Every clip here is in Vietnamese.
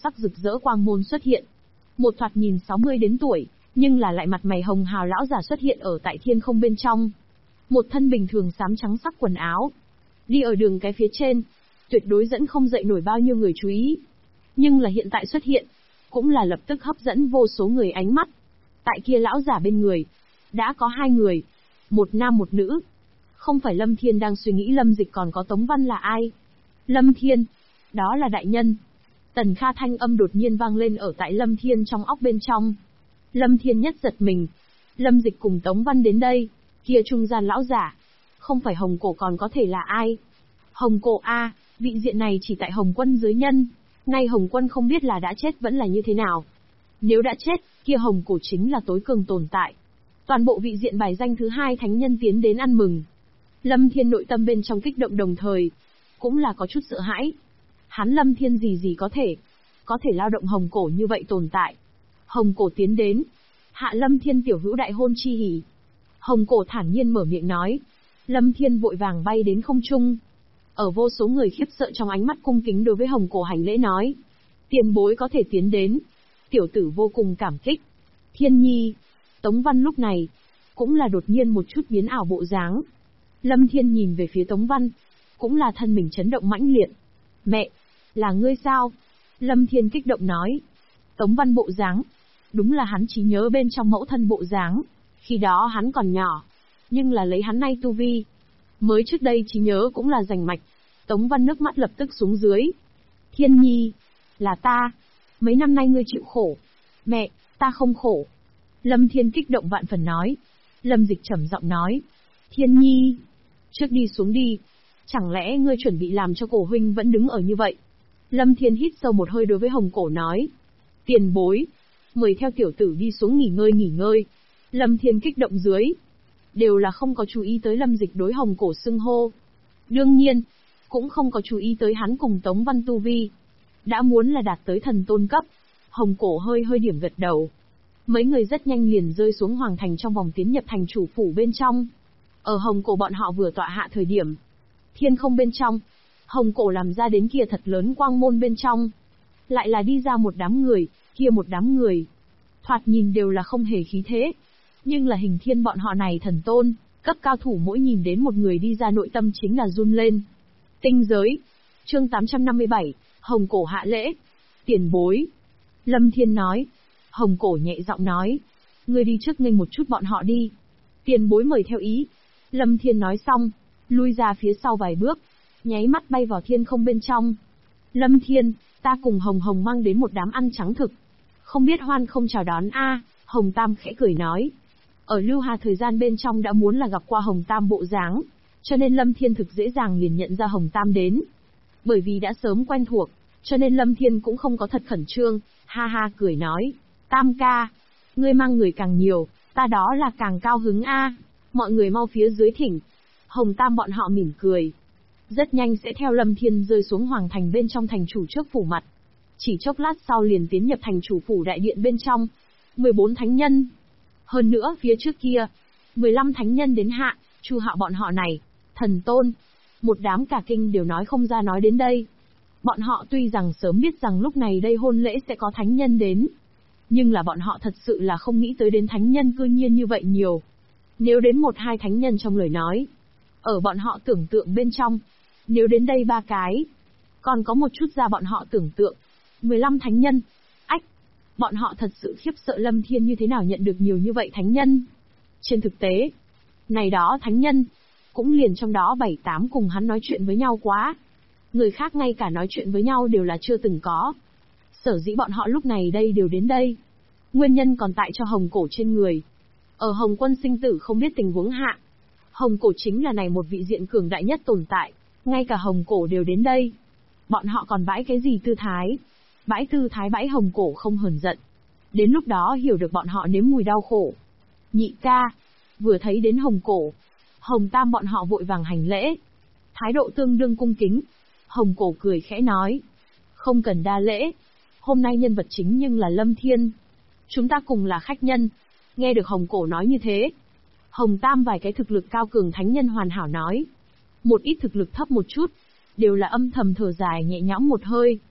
sắc rực rỡ quang môn xuất hiện. Một thoạt nhìn 60 đến tuổi, nhưng là lại mặt mày hồng hào lão giả xuất hiện ở tại thiên không bên trong. Một thân bình thường xám trắng sắc quần áo, đi ở đường cái phía trên, tuyệt đối dẫn không dậy nổi bao nhiêu người chú ý. Nhưng là hiện tại xuất hiện, cũng là lập tức hấp dẫn vô số người ánh mắt. Tại kia lão giả bên người, đã có 2 người, một nam một nữ. Không phải Lâm Thiên đang suy nghĩ Lâm Dịch còn có Tống Văn là ai. Lâm Thiên, đó là đại nhân. Tần Kha thanh âm đột nhiên vang lên ở tại Lâm Thiên trong óc bên trong. Lâm Thiên nhất giật mình. Lâm Dịch cùng Tống Văn đến đây, kia trung gian lão giả. Không phải Hồng Cổ còn có thể là ai? Hồng Cổ a, vị diện này chỉ tại Hồng Quân dưới nhân. Nay Hồng Quân không biết là đã chết vẫn là như thế nào. Nếu đã chết, kia Hồng Cổ chính là tối cường tồn tại. Toàn bộ vị diện bài danh thứ 2 thánh nhân tiến đến ăn mừng. Lâm Thiên nội tâm bên trong kích động đồng thời, cũng là có chút sợ hãi. Hắn Lâm Thiên gì có thể lao động Hồng Cổ như vậy tồn tại. Hồng Cổ tiến đến, hạ Lâm Thiên tiểu hữu đại hôn chi hỉ. Hồng Cổ thản nhiên mở miệng nói. Lâm Thiên vội vàng bay đến không trung. Ở vô số người khiếp sợ trong ánh mắt cung kính đối với Hồng Cổ hành lễ nói. Tiền bối có thể tiến đến. Tiểu tử vô cùng cảm kích. Thiên nhi. Tống Văn lúc này, cũng là đột nhiên một chút biến ảo bộ dáng. Lâm Thiên nhìn về phía Tống Văn, cũng là thân mình chấn động mãnh liệt. Mẹ, là ngươi sao? Lâm Thiên kích động nói. Tống Văn bộ dáng, đúng là hắn trí nhớ bên trong mẫu thân bộ dáng. Khi đó hắn còn nhỏ, nhưng là lấy hắn nay tu vi. Mới trước đây trí nhớ cũng là rành mạch. Tống Văn nước mắt lập tức xuống dưới. Thiên nhi, là ta. Mấy năm nay ngươi chịu khổ. Mẹ, ta không khổ. Lâm Thiên kích động vạn phần nói. Lâm Dịch trầm giọng nói. Thiên nhi, trước đi xuống đi. Chẳng lẽ ngươi chuẩn bị làm cho Cổ huynh vẫn đứng ở như vậy? Lâm Thiên hít sâu một hơi đối với Hồng Cổ nói. Tiền bối, mời theo tiểu tử đi xuống nghỉ ngơi. Lâm Thiên kích động dưới. Đều là không có chú ý tới Lâm Dịch đối Hồng Cổ xưng hô. Đương nhiên, cũng không có chú ý tới hắn cùng Tống Văn tu vi. Đã muốn là đạt tới thần tôn cấp. Hồng Cổ hơi điểm gật đầu. Mấy người rất nhanh liền rơi xuống hoàng thành trong vòng tiến nhập thành chủ phủ bên trong. Ở Hồng Cổ bọn họ vừa tọa hạ thời điểm. Thiên không bên trong, Hồng Cổ làm ra đến kia thật lớn quang môn bên trong. Lại là đi ra một đám người, kia một đám người. Thoạt nhìn đều là không hề khí thế. Nhưng là hình thiên bọn họ này thần tôn, cấp cao thủ mỗi nhìn đến một người đi ra nội tâm chính là run lên. Tinh giới. Chương 857, Hồng Cổ hạ lễ. Tiền bối. Lâm Thiên nói. Hồng Cổ nhẹ giọng nói. Ngươi đi trước nghênh một chút bọn họ đi. Tiền bối mời theo ý. Lâm Thiên nói xong, lui ra phía sau vài bước, nháy mắt bay vào thiên không bên trong. Lâm Thiên, ta cùng Hồng Hồng mang đến một đám ăn trắng thực. Không biết hoan không chào đón a. Hồng Tam khẽ cười nói. Ở Lưu Hà thời gian bên trong đã muốn là gặp qua Hồng Tam bộ dáng, cho nên Lâm Thiên thực dễ dàng liền nhận ra Hồng Tam đến. Bởi vì đã sớm quen thuộc, cho nên Lâm Thiên cũng không có thật khẩn trương, ha ha cười nói. Tam ca, ngươi mang người càng nhiều, ta đó là càng cao hứng a. Mọi người mau phía dưới thỉnh. Hồng Tam bọn họ mỉm cười. Rất nhanh sẽ theo Lâm Thiên rơi xuống hoàng thành bên trong thành chủ trước phủ mặt. Chỉ chốc lát sau liền tiến nhập thành chủ phủ đại điện bên trong. 14 thánh nhân. Hơn nữa phía trước kia, 15 thánh nhân đến hạ, Chu Hạo bọn họ này, thần tôn. Một đám cả kinh đều nói không ra nói đến đây. Bọn họ tuy rằng sớm biết rằng lúc này đây hôn lễ sẽ có thánh nhân đến. Nhưng là bọn họ thật sự là không nghĩ tới đến thánh nhân cư nhiên như vậy nhiều. Nếu đến 1-2 thánh nhân trong lời nói, ở bọn họ tưởng tượng bên trong, nếu đến đây 3 cái, còn có một chút ra bọn họ tưởng tượng, 15 thánh nhân, ách, bọn họ thật sự khiếp sợ Lâm Thiên như thế nào nhận được nhiều như vậy thánh nhân. Trên thực tế, này đó thánh nhân, cũng liền trong đó 7-8 cùng hắn nói chuyện với nhau quá. Người khác ngay cả nói chuyện với nhau đều là chưa từng có. Sở dĩ bọn họ lúc này đây đều đến đây. Nguyên nhân còn tại cho Hồng Cổ trên người. Ở Hồng Quân sinh tử không biết tình huống hạ. Hồng Cổ chính là này một vị diện cường đại nhất tồn tại. Ngay cả Hồng Cổ đều đến đây. Bọn họ còn bãi cái gì tư thái? Bãi tư thái bãi Hồng Cổ không hờn giận. Đến lúc đó hiểu được bọn họ nếm mùi đau khổ. Nhị ca. Vừa thấy đến Hồng Cổ, Hồng Tam bọn họ vội vàng hành lễ. Thái độ tương đương cung kính. Hồng Cổ cười khẽ nói. Không cần đa lễ. Hôm nay nhân vật chính nhưng là Lâm Thiên. Chúng ta cùng là khách nhân. Nghe được Hồng Cổ nói như thế. Hồng Tam vài cái thực lực cao cường thánh nhân hoàn hảo nói. Một ít thực lực thấp một chút. Đều là âm thầm thở dài nhẹ nhõm một hơi.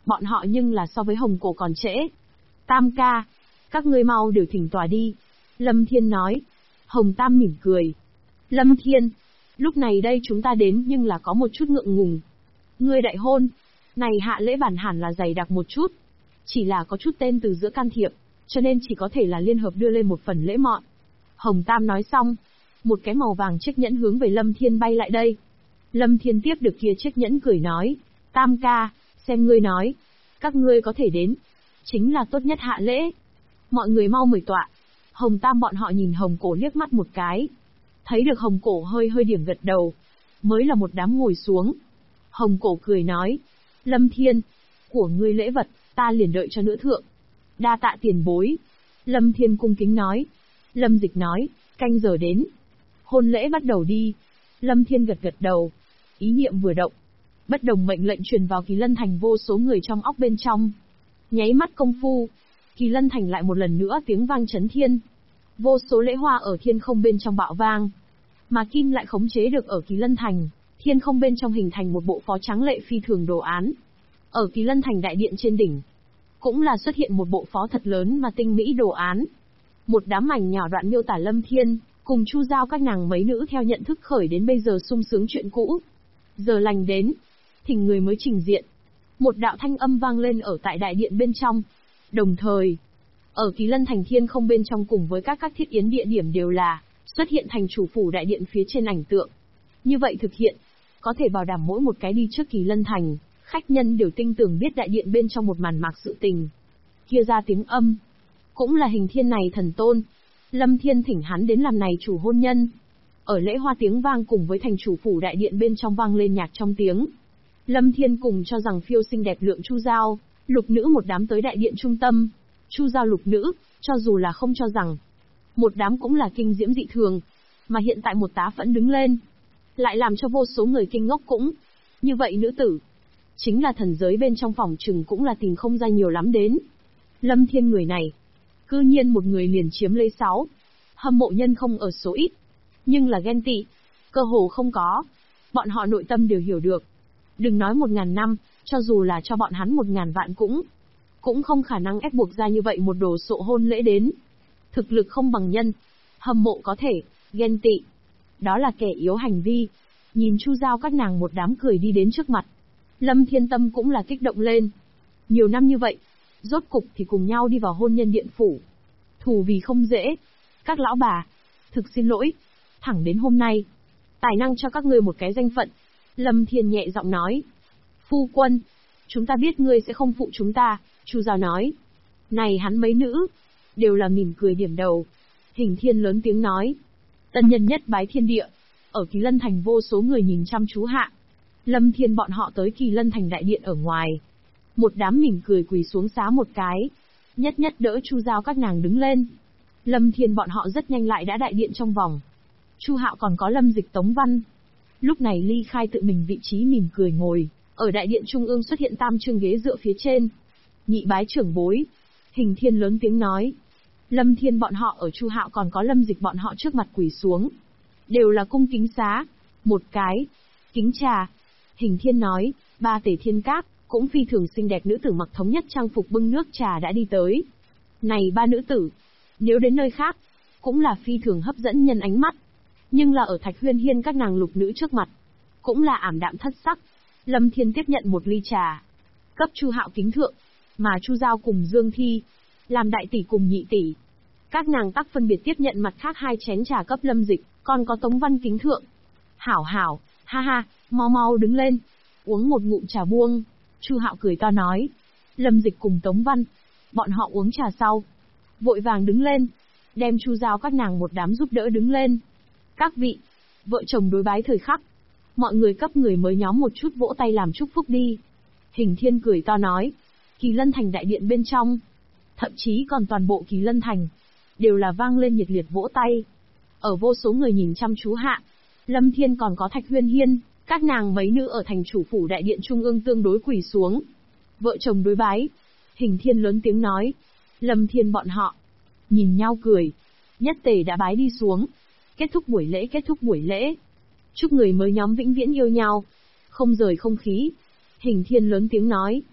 Bọn họ nhưng là so với Hồng Cổ còn trễ. Tam ca, các ngươi mau đều thỉnh tòa đi. Lâm Thiên nói. Hồng Tam mỉm cười. Lâm Thiên, lúc này đây chúng ta đến nhưng là có một chút ngượng ngùng. Ngươi đại hôn, này hạ lễ bản hẳn là dày đặc một chút. Chỉ là có chút tên từ giữa can thiệp, cho nên chỉ có thể là liên hợp đưa lên một phần lễ mọn. Hồng Tam nói xong, một cái màu vàng chiếc nhẫn hướng về Lâm Thiên bay lại đây. Lâm Thiên tiếp được kia chiếc nhẫn cười nói, Tam ca, xem ngươi nói, các ngươi có thể đến, chính là tốt nhất hạ lễ. Mọi người mau mời tọa. Hồng Tam bọn họ nhìn Hồng Cổ liếc mắt một cái. Thấy được Hồng Cổ hơi hơi điểm gật đầu, mới là một đám ngồi xuống. Hồng Cổ cười nói, Lâm Thiên, của ngươi lễ vật, ta liền đợi cho nữa thượng. Đa tạ tiền bối. Lâm Thiên cung kính nói. Lâm Dịch nói, canh giờ đến. Hôn lễ bắt đầu đi. Lâm Thiên gật gật đầu. Ý niệm vừa động. Bất đồng mệnh lệnh truyền vào Kỳ Lân Thành vô số người trong óc bên trong. Nháy mắt công phu, Kỳ Lân Thành lại một lần nữa tiếng vang chấn thiên. Vô số lễ hoa ở thiên không bên trong bạo vang. Mà Kim lại khống chế được ở Kỳ Lân Thành, thiên không bên trong hình thành một bộ phó trắng lệ phi thường đồ án. Ở Kỳ Lân Thành đại điện trên đỉnh, cũng là xuất hiện một bộ phó thật lớn mà tinh mỹ đồ án. Một đám mảnh nhỏ đoạn miêu tả Lâm Thiên, cùng Chu Giao các nàng mấy nữ theo nhận thức khởi đến bây giờ sung sướng chuyện cũ. Giờ lành đến, thỉnh người mới trình diện. Một đạo thanh âm vang lên ở tại đại điện bên trong. Đồng thời, ở Kỳ Lân Thành thiên không bên trong cùng với các thiết yến địa điểm đều là xuất hiện thành chủ phủ đại điện phía trên ảnh tượng. Như vậy thực hiện, có thể bảo đảm mỗi một cái đi trước Kỳ Lân Thành, khách nhân đều tinh tường biết đại điện bên trong một màn mạc sự tình. Kia ra tiếng âm, cũng là Hình Thiên này thần tôn. Lâm Thiên thỉnh hắn đến làm này chủ hôn nhân. Ở lễ hoa tiếng vang cùng với thành chủ phủ đại điện bên trong vang lên nhạc trong tiếng. Lâm Thiên cùng cho rằng phiêu xinh đẹp lượng Chu Giao, lục nữ một đám tới đại điện trung tâm. Chu Giao lục nữ, cho dù là không cho rằng, một đám cũng là kinh diễm dị thường. Mà hiện tại một tá phẫn đứng lên, lại làm cho vô số người kinh ngốc cũng. Như vậy nữ tử, chính là thần giới bên trong phòng trừng cũng là tìm không ra nhiều lắm đến. Lâm Thiên người này, cư nhiên một người liền chiếm lấy 6. Hâm mộ nhân không ở số ít, nhưng là ghen tị, cơ hồ không có. Bọn họ nội tâm đều hiểu được. Đừng nói 1000 năm, cho dù là cho bọn hắn 1000 vạn cũng không khả năng ép buộc ra như vậy một đồ sộ hôn lễ đến. Thực lực không bằng nhân, hâm mộ có thể, ghen tị, đó là kẻ yếu hành vi. Nhìn Chu Giao các nàng một đám cười đi đến trước mặt, Lâm Thiên tâm cũng là kích động lên. Nhiều năm như vậy, rốt cục thì cùng nhau đi vào hôn nhân điện phủ. Thù vì không dễ. Các lão bà, thực xin lỗi, thẳng đến hôm nay, tài năng cho các ngươi một cái danh phận. Lâm Thiên nhẹ giọng nói. Phu quân, chúng ta biết ngươi sẽ không phụ chúng ta, Chu Giao nói. Này hắn mấy nữ, đều là mỉm cười điểm đầu. Hình Thiên lớn tiếng nói. Tân nhân nhất bái thiên địa. Ở Kỳ Lân Thành vô số người nhìn chăm chú hạ. Lâm Thiên bọn họ tới Kỳ Lân Thành đại điện ở ngoài. Một đám mỉm cười quỳ xuống xá một cái. Nhất nhất đỡ Chu Giao các nàng đứng lên. Lâm Thiên bọn họ rất nhanh lại đã đại điện trong vòng. Chu Hạo còn có Lâm Dịch Tống Văn. Lúc này ly khai tự mình vị trí mỉm cười ngồi. Ở đại điện trung ương xuất hiện tam chương ghế dựa phía trên. Nhị bái trưởng bối. Hình Thiên lớn tiếng nói. Lâm Thiên bọn họ ở Chu Hạo còn có Lâm Dịch bọn họ trước mặt quỳ xuống. Đều là cung kính xá. Một cái. Kính trà. Hình Thiên nói, 3 tể thiên cát, cũng phi thường xinh đẹp nữ tử mặc thống nhất trang phục bưng nước trà đã đi tới. Này 3 nữ tử, nếu đến nơi khác, cũng là phi thường hấp dẫn nhân ánh mắt. Nhưng là ở Thạch Huyên Hiên các nàng lục nữ trước mặt, cũng là ảm đạm thất sắc. Lâm Thiên tiếp nhận một ly trà, cấp Chu Hạo kính thượng, mà Chu Giao cùng Dương Thi, làm đại tỷ cùng nhị tỷ. Các nàng tắc phân biệt tiếp nhận mặt khác 2 chén trà cấp Lâm Dịch, còn có Tống Văn kính thượng. Hảo hảo, ha ha, mau mau đứng lên, uống một ngụm trà buông. Chu Hạo cười to nói. Lâm Dịch cùng Tống Văn, bọn họ uống trà sau, vội vàng đứng lên, đem Chu Giao các nàng một đám giúp đỡ đứng lên. Các vị, vợ chồng đối bái thời khắc, mọi người cấp người mới nhóm một chút vỗ tay làm chúc phúc đi. Hình Thiên cười to nói. Kỳ Lân Thành đại điện bên trong, thậm chí còn toàn bộ Kỳ Lân Thành, đều là vang lên nhiệt liệt vỗ tay. Ở vô số người nhìn chăm chú hạ, Lâm Thiên còn có Thạch Huyên Hiên, các nàng mấy nữ ở thành chủ phủ đại điện trung ương tương đối quỳ xuống. Vợ chồng đối bái. Hình Thiên lớn tiếng nói. Lâm Thiên bọn họ nhìn nhau cười. Nhất tề đã bái đi xuống. Kết thúc buổi lễ. Chúc người mới nhóm vĩnh viễn yêu nhau, không rời không khí. Hình Thiên lớn tiếng nói.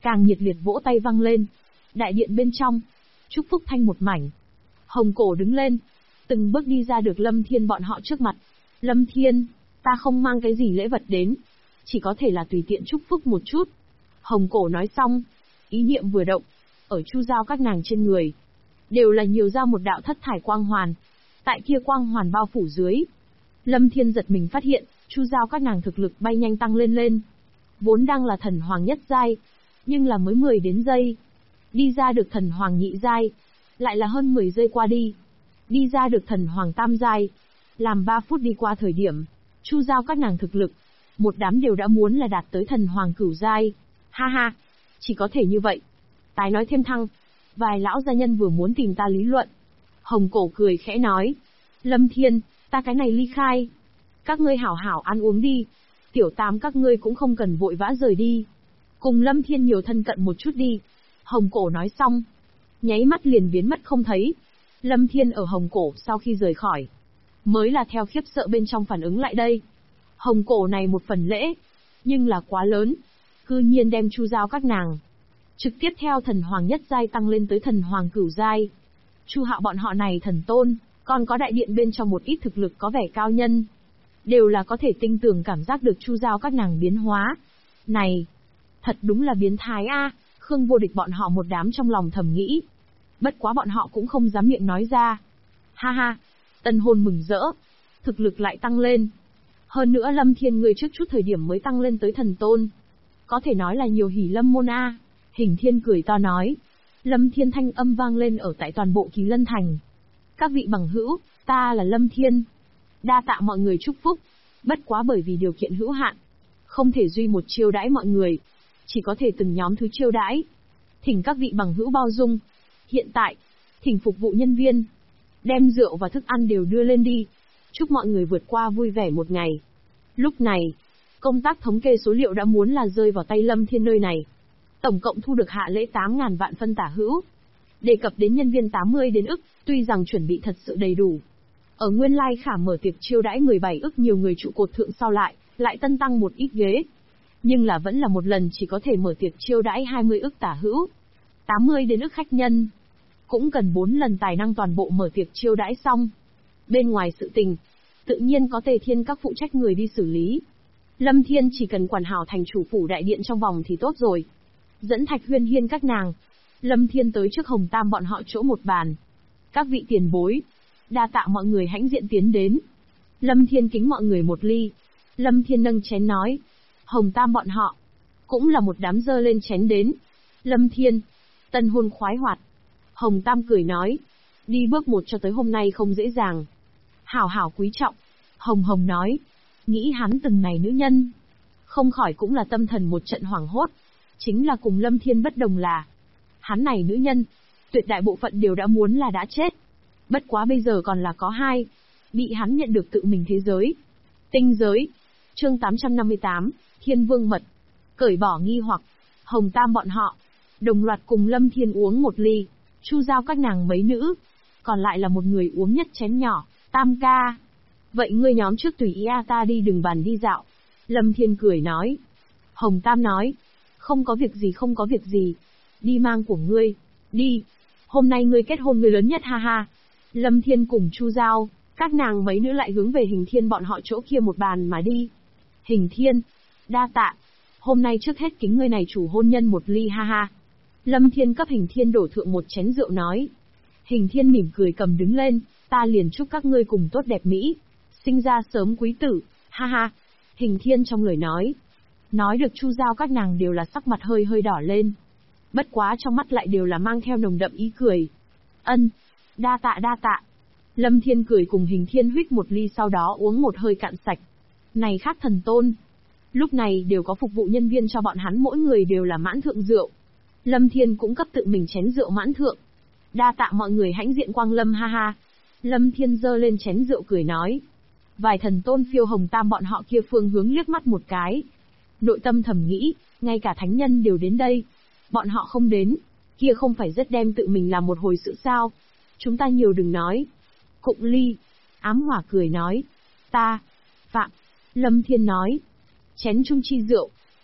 càng nhiệt liệt vỗ tay vang lên. Đại điện bên trong, chúc phúc thanh một mảnh. Hồng Cổ đứng lên, từng bước đi ra được Lâm Thiên bọn họ trước mặt. Lâm Thiên, ta không mang cái gì lễ vật đến, chỉ có thể là tùy tiện chúc phúc một chút. Hồng Cổ nói xong, ý niệm vừa động, ở chu giao các nàng trên người, đều là nhiều ra một đạo thất thải quang hoàn. Tại kia quang hoàn bao phủ dưới, Lâm Thiên giật mình phát hiện, chu giao các nàng thực lực bay nhanh tăng lên. Vốn đang là thần hoàng nhất giai, nhưng là mới 10 đến giây. Đi ra được thần hoàng nhị giai, lại là hơn 10 giây qua đi. Đi ra được thần hoàng tam giai, làm 3 phút đi qua thời điểm, chu giao các nàng thực lực, một đám đều đã muốn là đạt tới thần hoàng cửu giai. Ha ha, chỉ có thể như vậy. Tái nói thêm thăng, vài lão gia nhân vừa muốn tìm ta lý luận. Hồng Cổ cười khẽ nói, Lâm Thiên, ta cái này ly khai. Các ngươi hảo hảo ăn uống đi, tiểu tam các ngươi cũng không cần vội vã rời đi. Cùng Lâm Thiên nhiều thân cận một chút đi. Hồng Cổ nói xong, nháy mắt liền biến mất không thấy. Lâm Thiên ở Hồng Cổ sau khi rời khỏi, mới là theo khiếp sợ bên trong phản ứng lại đây. Hồng Cổ này một phần lễ, nhưng là quá lớn, cư nhiên đem chu giao các nàng trực tiếp theo thần hoàng nhất giai tăng lên tới thần hoàng cửu giai. Chu Hạo bọn họ này thần tôn, còn có đại điện bên trong một ít thực lực có vẻ cao nhân, đều là có thể tinh tường cảm giác được chu giao các nàng biến hóa. Này, thật đúng là biến thái a. Khương Vô Địch bọn họ một đám trong lòng thầm nghĩ. Bất quá bọn họ cũng không dám miệng nói ra. Ha ha, Tân Hôn mừng rỡ, thực lực lại tăng lên. Hơn nữa Lâm Thiên người trước chút thời điểm mới tăng lên tới thần tôn, có thể nói là nhiều hỉ lâm môn a. Hình Thiên cười to nói. Lâm Thiên thanh âm vang lên ở tại toàn bộ Kỳ Lân Thành. Các vị bằng hữu, ta là Lâm Thiên. Đa tạ mọi người chúc phúc, bất quá bởi vì điều kiện hữu hạn, không thể duy một chiêu đãi mọi người, chỉ có thể từng nhóm thứ chiêu đãi. Thỉnh các vị bằng hữu bao dung. Hiện tại, thỉnh phục vụ nhân viên, đem rượu và thức ăn đều đưa lên đi. Chúc mọi người vượt qua vui vẻ một ngày. Lúc này, công tác thống kê số liệu đã muốn là rơi vào tay Lâm Thiên nơi này. Tổng cộng thu được hạ lễ 8.000 vạn phân tả hữu. Đề cập đến nhân viên 80 đến ức, tuy rằng chuẩn bị thật sự đầy đủ. Ở nguyên lai khả mở tiệc chiêu đãi 17 ức nhiều người trụ cột thượng sau lại tân tăng một ít ghế. Nhưng là vẫn là một lần chỉ có thể mở tiệc chiêu đãi 20 ức tả hữu. 80 đến ức khách nhân. Cũng cần 4 lần tài năng toàn bộ mở tiệc chiêu đãi xong. Bên ngoài sự tình, tự nhiên có Tề Thiên các phụ trách người đi xử lý. Lâm Thiên chỉ cần quản hảo thành chủ phủ đại điện trong vòng thì tốt rồi. Dẫn Thạch Huyên Hiên các nàng, Lâm Thiên tới trước Hồng Tam bọn họ chỗ một bàn. Các vị tiền bối, đa tạ mọi người hãnh diện tiến đến. Lâm Thiên kính mọi người một ly. Lâm Thiên nâng chén nói. Hồng Tam bọn họ, cũng là một đám dơ lên chén đến. Lâm Thiên, tân hôn khoái hoạt. Hồng Tam cười nói. Đi bước một cho tới hôm nay không dễ dàng. Hảo hảo quý trọng. Hồng Hồng nói. Nghĩ hắn từng này nữ nhân, không khỏi cũng là tâm thần một trận hoảng hốt. Chính là cùng Lâm Thiên bất đồng là, hắn này nữ nhân, tuyệt đại bộ phận đều đã muốn là đã chết. Bất quá bây giờ còn là có hai, bị hắn nhận được tự mình thế giới. Tinh giới. Chương 858, Thiên Vương Mật. Cởi bỏ nghi hoặc, Hồng Tam bọn họ đồng loạt cùng Lâm Thiên uống một ly. Chu giao các nàng mấy nữ, còn lại là một người uống nhất chén nhỏ. Tam ca, vậy ngươi nhóm trước tùy ý ta đi đừng bàn đi dạo. Lâm Thiên cười nói. Hồng Tam nói. Không có việc gì không có việc gì. Đi mang của ngươi. Đi. Hôm nay ngươi kết hôn người lớn nhất ha ha. Lâm Thiên cùng Chu giao, các nàng mấy nữ lại hướng về Hình Thiên bọn họ chỗ kia một bàn mà đi. Hình Thiên, đa tạ. Hôm nay trước hết kính ngươi này chủ hôn nhân một ly ha ha. Lâm Thiên cấp Hình Thiên đổ thượng một chén rượu nói. Hình Thiên mỉm cười cầm đứng lên. Ta liền chúc các ngươi cùng tốt đẹp mỹ, sinh ra sớm quý tử, ha ha. Hình Thiên trong lời nói được Chu giao các nàng đều là sắc mặt hơi hơi đỏ lên. Bất quá trong mắt lại đều là mang theo nồng đậm ý cười. Ân, đa tạ đa tạ. Lâm Thiên cười cùng Hình Thiên huých một ly sau đó uống một hơi cạn sạch. Này khác thần tôn, lúc này đều có phục vụ nhân viên cho bọn hắn mỗi người đều là mãn thượng rượu. Lâm Thiên cũng cấp tự mình chén rượu mãn thượng. Đa tạ mọi người hãnh diện quang lâm ha ha. Lâm Thiên giơ lên chén rượu cười nói. Vài thần tôn phiêu Hồng Tam bọn họ kia phương hướng liếc mắt một cái. Nội tâm thầm nghĩ, ngay cả thánh nhân đều đến đây. Bọn họ không đến, kia không phải rất đem tự mình làm một hồi sự sao. Chúng ta nhiều đừng nói. Cụng ly. Ám Hỏa cười nói. Ta. Phạm. Lâm Thiên nói. Chén chung chi rượu.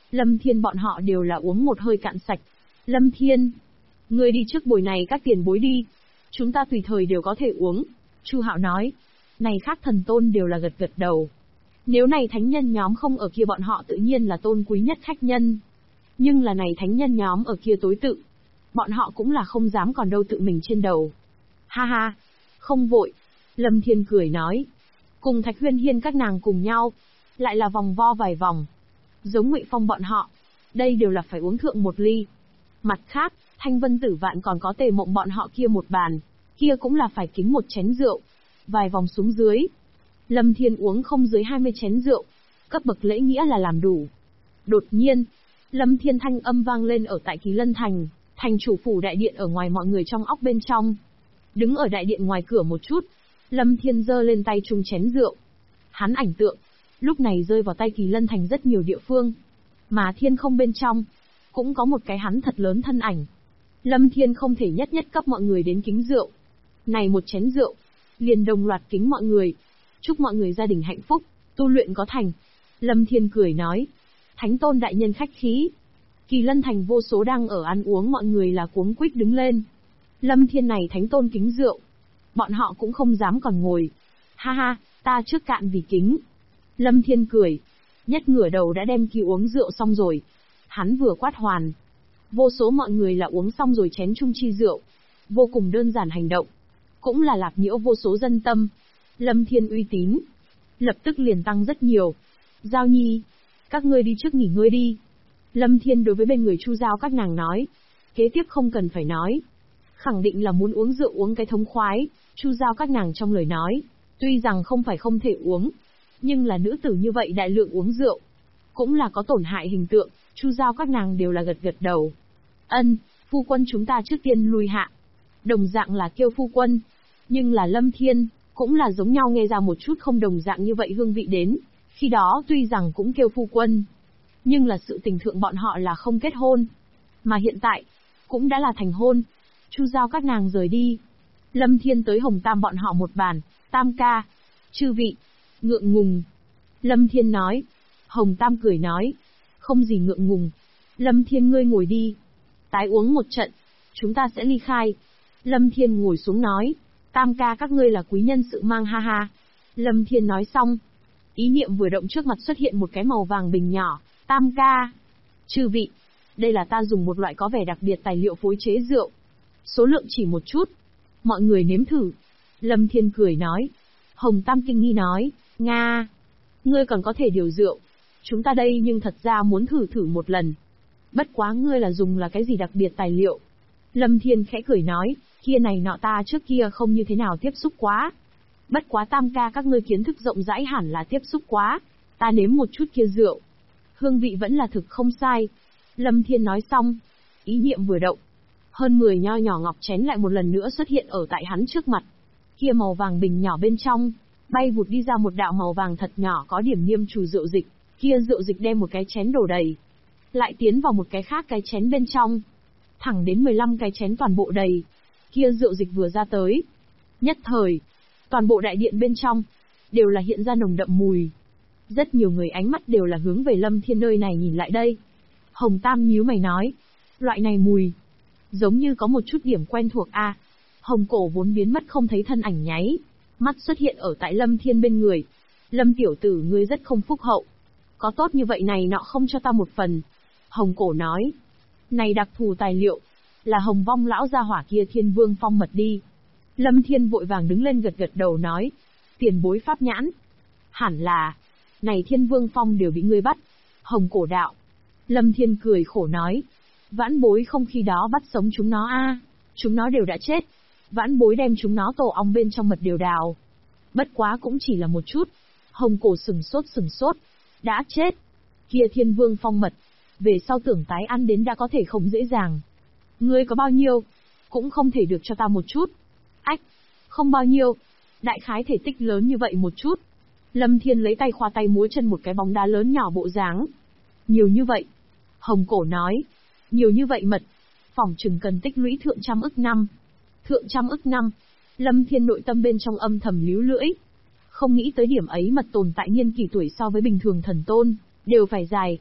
Lâm Thiên bọn họ đều là uống một hơi cạn sạch. Lâm Thiên, ngươi đi trước bồi này các tiền bối đi. Chúng ta tùy thời đều có thể uống. Chu Hạo nói. Này khác thần tôn đều là gật gật đầu. Nếu này thánh nhân nhóm không ở kia bọn họ tự nhiên là tôn quý nhất khách nhân. Nhưng là này thánh nhân nhóm ở kia tối tự. Bọn họ cũng là không dám còn đâu tự mình trên đầu. Ha ha, không vội. Lâm Thiên cười nói. Cùng Thạch Huyên Hiên các nàng cùng nhau. Lại là vòng vo vài vòng. Giống Ngụy Phong bọn họ. Đây đều là phải uống thượng một ly. Mặt khác, Thanh Vân Tử Vạn còn có Tề Mộng bọn họ kia một bàn. Kia cũng là phải kính một chén rượu. Vài vòng xuống dưới. Lâm Thiên uống không dưới 20 chén rượu. Cấp bậc lễ nghĩa là làm đủ. Đột nhiên, Lâm Thiên thanh âm vang lên ở tại Kỳ Lân Thành, thành chủ phủ đại điện ở ngoài mọi người trong óc bên trong. Đứng ở đại điện ngoài cửa một chút, Lâm Thiên giơ lên tay chung chén rượu. Hắn ảnh tượng, lúc này rơi vào tay Kỳ Lân Thành rất nhiều địa phương. Mà thiên không bên trong, cũng có một cái hắn thật lớn thân ảnh. Lâm Thiên không thể nhất nhất cấp mọi người đến kính rượu. Này một chén rượu, liền đồng loạt kính mọi người. Chúc mọi người gia đình hạnh phúc, tu luyện có thành. Lâm Thiên cười nói. Thánh tôn đại nhân khách khí. Kỳ Lân Thành vô số đang ở ăn uống mọi người là cuống quýt đứng lên. Lâm Thiên này thánh tôn kính rượu. Bọn họ cũng không dám còn ngồi. Ha ha, ta trước cạn vì kính. Lâm Thiên cười. Nhất ngửa đầu đã đem kỳ uống rượu xong rồi. Hắn vừa quát hoàn. Vô số mọi người là uống xong rồi chén chung chi rượu. Vô cùng đơn giản hành động. Cũng là lạp nhiễu vô số dân tâm. Lâm Thiên uy tín. Lập tức liền tăng rất nhiều. Giao Nhi, các ngươi đi trước nghỉ ngơi đi. Lâm Thiên đối với bên người Chu Giao các nàng nói. Kế tiếp không cần phải nói. Khẳng định là muốn uống rượu uống cái thống khoái. Chu Giao các nàng trong lời nói. Tuy rằng không phải không thể uống. Nhưng là nữ tử như vậy đại lượng uống rượu. Cũng là có tổn hại hình tượng. Chu Giao các nàng đều là gật gật đầu. Ân, phu quân chúng ta trước tiên lui hạ. Đồng dạng là kêu phu quân. Nhưng là Lâm Thiên, cũng là giống nhau nghe ra một chút không đồng dạng như vậy hương vị đến. Khi đó tuy rằng cũng kêu phu quân. Nhưng là sự tình thượng bọn họ là không kết hôn. Mà hiện tại, cũng đã là thành hôn. Chu Giao các nàng rời đi. Lâm Thiên tới Hồng Tam bọn họ một bàn. Tam ca. Chư vị. Ngượng ngùng. Lâm Thiên nói. Hồng Tam cười nói. Không gì ngượng ngùng. Lâm Thiên ngươi ngồi đi. Tái uống một trận. Chúng ta sẽ ly khai. Lâm Thiên ngồi xuống nói. Tam ca các ngươi là quý nhân sự mang ha ha. Lâm Thiên nói xong. Ý niệm vừa động trước mặt xuất hiện một cái màu vàng bình nhỏ. Tam ca. Chư vị. Đây là ta dùng một loại có vẻ đặc biệt tài liệu phối chế rượu. Số lượng chỉ một chút. Mọi người nếm thử. Lâm Thiên cười nói. Hồng Tam kinh nghi nói. Nga. Ngươi còn có thể điều rượu. Chúng ta đây nhưng thật ra muốn thử một lần. Bất quá ngươi là dùng là cái gì đặc biệt tài liệu. Lâm Thiên khẽ cười nói. Kia này nọ ta trước kia không như thế nào tiếp xúc quá. Bất quá Tam ca các ngươi kiến thức rộng rãi hẳn là tiếp xúc quá. Ta nếm một chút kia rượu. Hương vị vẫn là thực không sai. Lâm Thiên nói xong. Ý niệm vừa động. Hơn 10 nho nhỏ ngọc chén lại một lần nữa xuất hiện ở tại hắn trước mặt. Kia màu vàng bình nhỏ bên trong. Bay vụt đi ra một đạo màu vàng thật nhỏ có điểm niêm trù rượu dịch. Kia rượu dịch đem một cái chén đổ đầy. Lại tiến vào một cái khác cái chén bên trong. Thẳng đến 15 cái chén toàn bộ đầy. Kia rượu dịch vừa ra tới. Nhất thời. Toàn bộ đại điện bên trong. Đều là hiện ra nồng đậm mùi. Rất nhiều người ánh mắt đều là hướng về Lâm Thiên nơi này nhìn lại đây. Hồng Tam nhíu mày nói. Loại này mùi. Giống như có một chút điểm quen thuộc a. Hồng Cổ vốn biến mất không thấy thân ảnh nháy. Mắt xuất hiện ở tại Lâm Thiên bên người. Lâm tiểu tử ngươi rất không phúc hậu. Có tốt như vậy này nọ không cho ta một phần. Hồng Cổ nói. Này đặc thù tài liệu. Là Hồng Vong lão gia hỏa kia Thiên Vương Phong mật đi. Lâm Thiên vội vàng đứng lên gật gật đầu nói. Tiền bối pháp nhãn. Hẳn là. Này Thiên Vương Phong đều bị ngươi bắt. Hồng Cổ đạo. Lâm Thiên cười khổ nói. Vãn bối không khi đó bắt sống chúng nó a. Chúng nó đều đã chết. Vãn bối đem chúng nó tổ ong bên trong mật đều đào. Bất quá cũng chỉ là một chút. Hồng Cổ sừng sốt. Đã chết. Kia Thiên Vương Phong mật. Về sau tưởng tái ăn đến đã có thể không dễ dàng. Ngươi có bao nhiêu? Cũng không thể được cho ta một chút. Ách. Không bao nhiêu. Đại khái thể tích lớn như vậy một chút. Lâm Thiên lấy tay khoa tay múa chân một cái bóng đá lớn nhỏ bộ dáng. Nhiều như vậy. Hồng Cổ nói. Nhiều như vậy mật. Phỏng chừng cần tích lũy thượng trăm ức năm. Thượng trăm ức năm. Lâm Thiên nội tâm bên trong âm thầm líu lưỡi. Không nghĩ tới điểm ấy mật tồn tại niên kỷ tuổi so với bình thường thần tôn. Đều phải dài.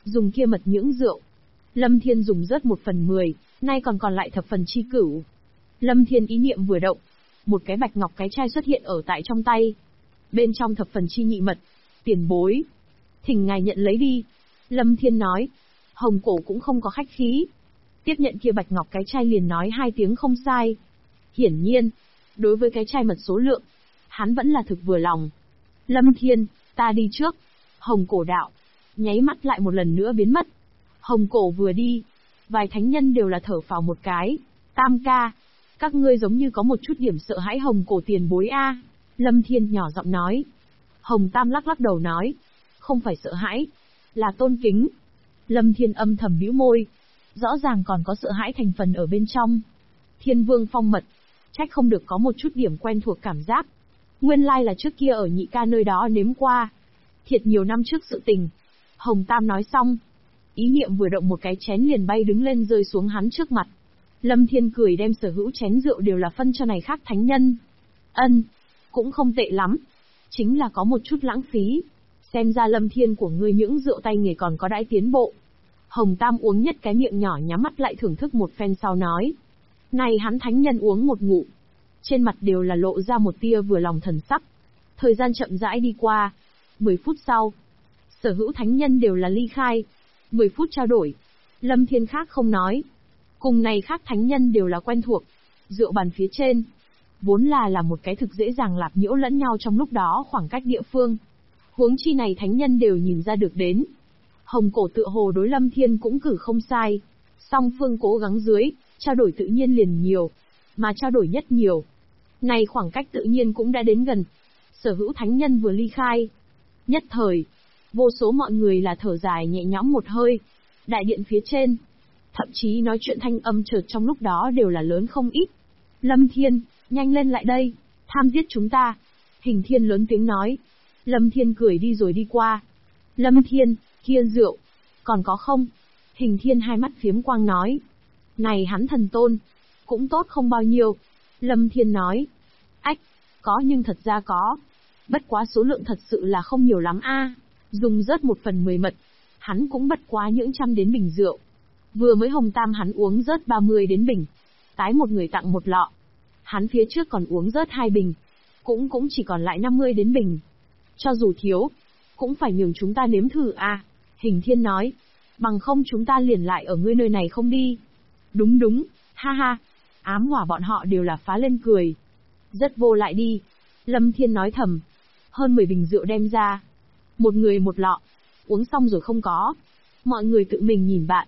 dùng kia mật nhưỡng rượu. Lâm Thiên dùng rớt 1/10, nay còn lại thập phần chi cửu. Lâm Thiên ý niệm vừa động, một cái bạch ngọc cái chai xuất hiện ở tại trong tay. Bên trong thập phần chi nhị mật. Tiền bối, thỉnh ngài nhận lấy đi. Lâm Thiên nói. Hồng Cổ cũng không có khách khí. Tiếp nhận kia bạch ngọc cái chai liền nói 2 tiếng không sai. Hiển nhiên, đối với cái chai mật số lượng, hắn vẫn là thực vừa lòng. Lâm Thiên, ta đi trước. Hồng Cổ đạo, nháy mắt lại một lần nữa biến mất. Hồng Cổ vừa đi, vài thánh nhân đều là thở phào một cái. Tam ca, các ngươi giống như có một chút điểm sợ hãi Hồng Cổ tiền bối a. Lâm Thiên nhỏ giọng nói. Hồng Tam lắc lắc đầu nói, không phải sợ hãi, là tôn kính. Lâm Thiên âm thầm bĩu môi, rõ ràng còn có sợ hãi thành phần ở bên trong. Thiên Vương phong mật, trách không được có một chút điểm quen thuộc cảm giác. Nguyên lai là trước kia ở nhị ca nơi đó nếm qua. Thiệt nhiều năm trước sự tình. Hồng Tam nói xong, ý niệm vừa động một cái chén liền bay đứng lên rơi xuống hắn trước mặt. Lâm Thiên cười đem sở hữu chén rượu đều là phân cho này khác thánh nhân. Ân, cũng không tệ lắm. Chính là có một chút lãng phí. Xem ra Lâm Thiên của ngươi những rượu tay nghề còn có đãi tiến bộ. Hồng Tam uống nhất cái miệng nhỏ nhắm mắt lại thưởng thức một phen sau nói. Này hắn thánh nhân uống một ngụm. Trên mặt đều là lộ ra một tia vừa lòng thần sắc. Thời gian chậm rãi đi qua. 10 phút sau, sở hữu thánh nhân đều là ly khai. 10 phút trao đổi. Lâm Thiên khác không nói. Cùng này khác thánh nhân đều là quen thuộc. Rượu bàn phía trên. Vốn là một cái thực dễ dàng lạp nhiễu lẫn nhau trong lúc đó khoảng cách địa phương. Huống chi này thánh nhân đều nhìn ra được đến. Hồng Cổ tựa hồ đối Lâm Thiên cũng cử không sai. Song phương cố gắng dưới, trao đổi tự nhiên liền nhiều. Mà trao đổi nhất nhiều. Này khoảng cách tự nhiên cũng đã đến gần. Sở hữu thánh nhân vừa ly khai. Nhất thời, vô số mọi người là thở dài nhẹ nhõm một hơi. Đại điện phía trên, thậm chí nói chuyện thanh âm chợt trong lúc đó đều là lớn không ít. Lâm Thiên, nhanh lên lại đây, tham giết chúng ta. Hình Thiên lớn tiếng nói. Lâm Thiên cười đi rồi đi qua. Lâm Thiên, kia rượu, còn có không? Hình Thiên hai mắt phiếm quang nói. Này hắn thần tôn, cũng tốt không bao nhiêu. Lâm Thiên nói. Ách, có nhưng thật ra có. Bất quá số lượng thật sự là không nhiều lắm a. Dùng rớt 1/10 mật, hắn cũng bất quá những trăm đến bình rượu. Vừa mới Hồng Tam hắn uống rớt 30 đến bình. Tái một người tặng một lọ. Hắn phía trước còn uống rớt 2 bình. Cũng chỉ còn lại 50 đến bình. Cho dù thiếu, cũng phải nhường chúng ta nếm thử a. Hình Thiên nói. Bằng không chúng ta liền lại ở ngươi nơi này không đi. Đúng, ha ha. Ám Hỏa bọn họ đều là phá lên cười. Rất vô lại đi. Lâm Thiên nói thầm. Hơn 10 bình rượu đem ra. Một người một lọ. Uống xong rồi không có. Mọi người tự mình nhìn bạn.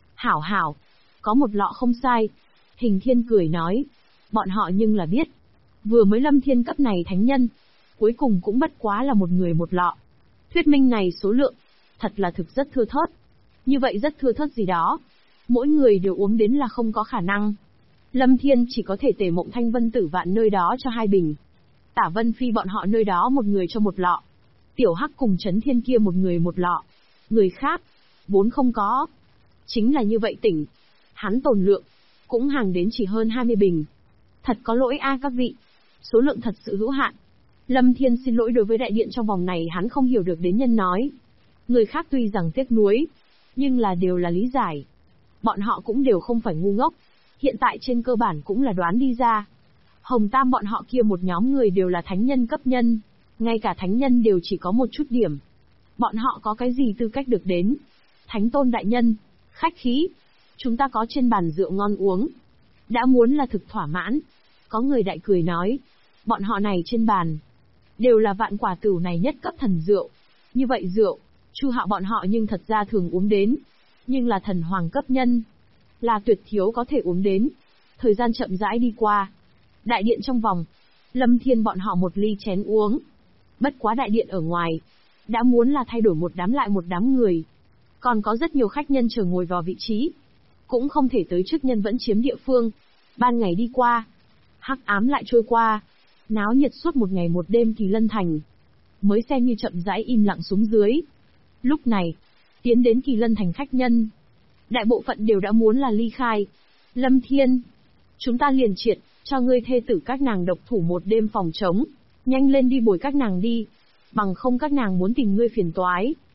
Hảo, có một lọ không sai. Hình Thiên cười nói. Bọn họ nhưng là biết. Vừa mới Lâm Thiên cấp này thánh nhân. Cuối cùng cũng bất quá là một người một lọ. Thuyết minh này số lượng. Thật là thực rất thưa thớt. Như vậy rất thưa thớt gì đó. Mỗi người đều uống đến là không có khả năng. Lâm Thiên chỉ có thể tề Mộng Thanh Vân Tử Vạn nơi đó cho 2 bình. Tả Vân Phi bọn họ nơi đó một người cho một lọ. Tiểu Hắc cùng Trấn Thiên kia một người một lọ. Người khác, vốn không có. Chính là như vậy tỉnh. Hắn tồn lượng, cũng hàng đến chỉ hơn 20 bình. Thật có lỗi a các vị. Số lượng thật sự hữu hạn. Lâm Thiên xin lỗi đối với đại điện trong vòng này hắn không hiểu được đến nhân nói. Người khác tuy rằng tiếc nuối, nhưng là đều là lý giải. Bọn họ cũng đều không phải ngu ngốc. Hiện tại trên cơ bản cũng là đoán đi ra. Hồng Tam bọn họ kia một nhóm người đều là thánh nhân cấp nhân. Ngay cả thánh nhân đều chỉ có một chút điểm. Bọn họ có cái gì tư cách được đến? Thánh tôn đại nhân, khách khí. Chúng ta có trên bàn rượu ngon uống. Đã muốn là thực thỏa mãn. Có người đại cười nói. Bọn họ này trên bàn. Đều là vạn quả tửu này nhất cấp thần rượu. Như vậy rượu, Chu Hạo bọn họ nhưng thật ra thường uống đến. Nhưng là thần hoàng cấp nhân. Là tuyệt thiếu có thể uống đến. Thời gian chậm rãi đi qua. Đại điện trong vòng. Lâm Thiên bọn họ một ly chén uống. Bất quá đại điện ở ngoài. Đã muốn là thay đổi một đám lại một đám người. Còn có rất nhiều khách nhân chờ ngồi vào vị trí. Cũng không thể tới trước nhân vẫn chiếm địa phương. Ban ngày đi qua. Hắc ám lại trôi qua. Náo nhiệt suốt một ngày một đêm Kỳ Lân Thành. Mới xem như chậm rãi im lặng xuống dưới. Lúc này, tiến đến Kỳ Lân Thành khách nhân. Đại bộ phận đều đã muốn là ly khai. Lâm Thiên, chúng ta liền triệt, cho ngươi thê tử các nàng độc thủ một đêm phòng trống. Nhanh lên đi bồi các nàng đi. Bằng không các nàng muốn tìm ngươi phiền toái.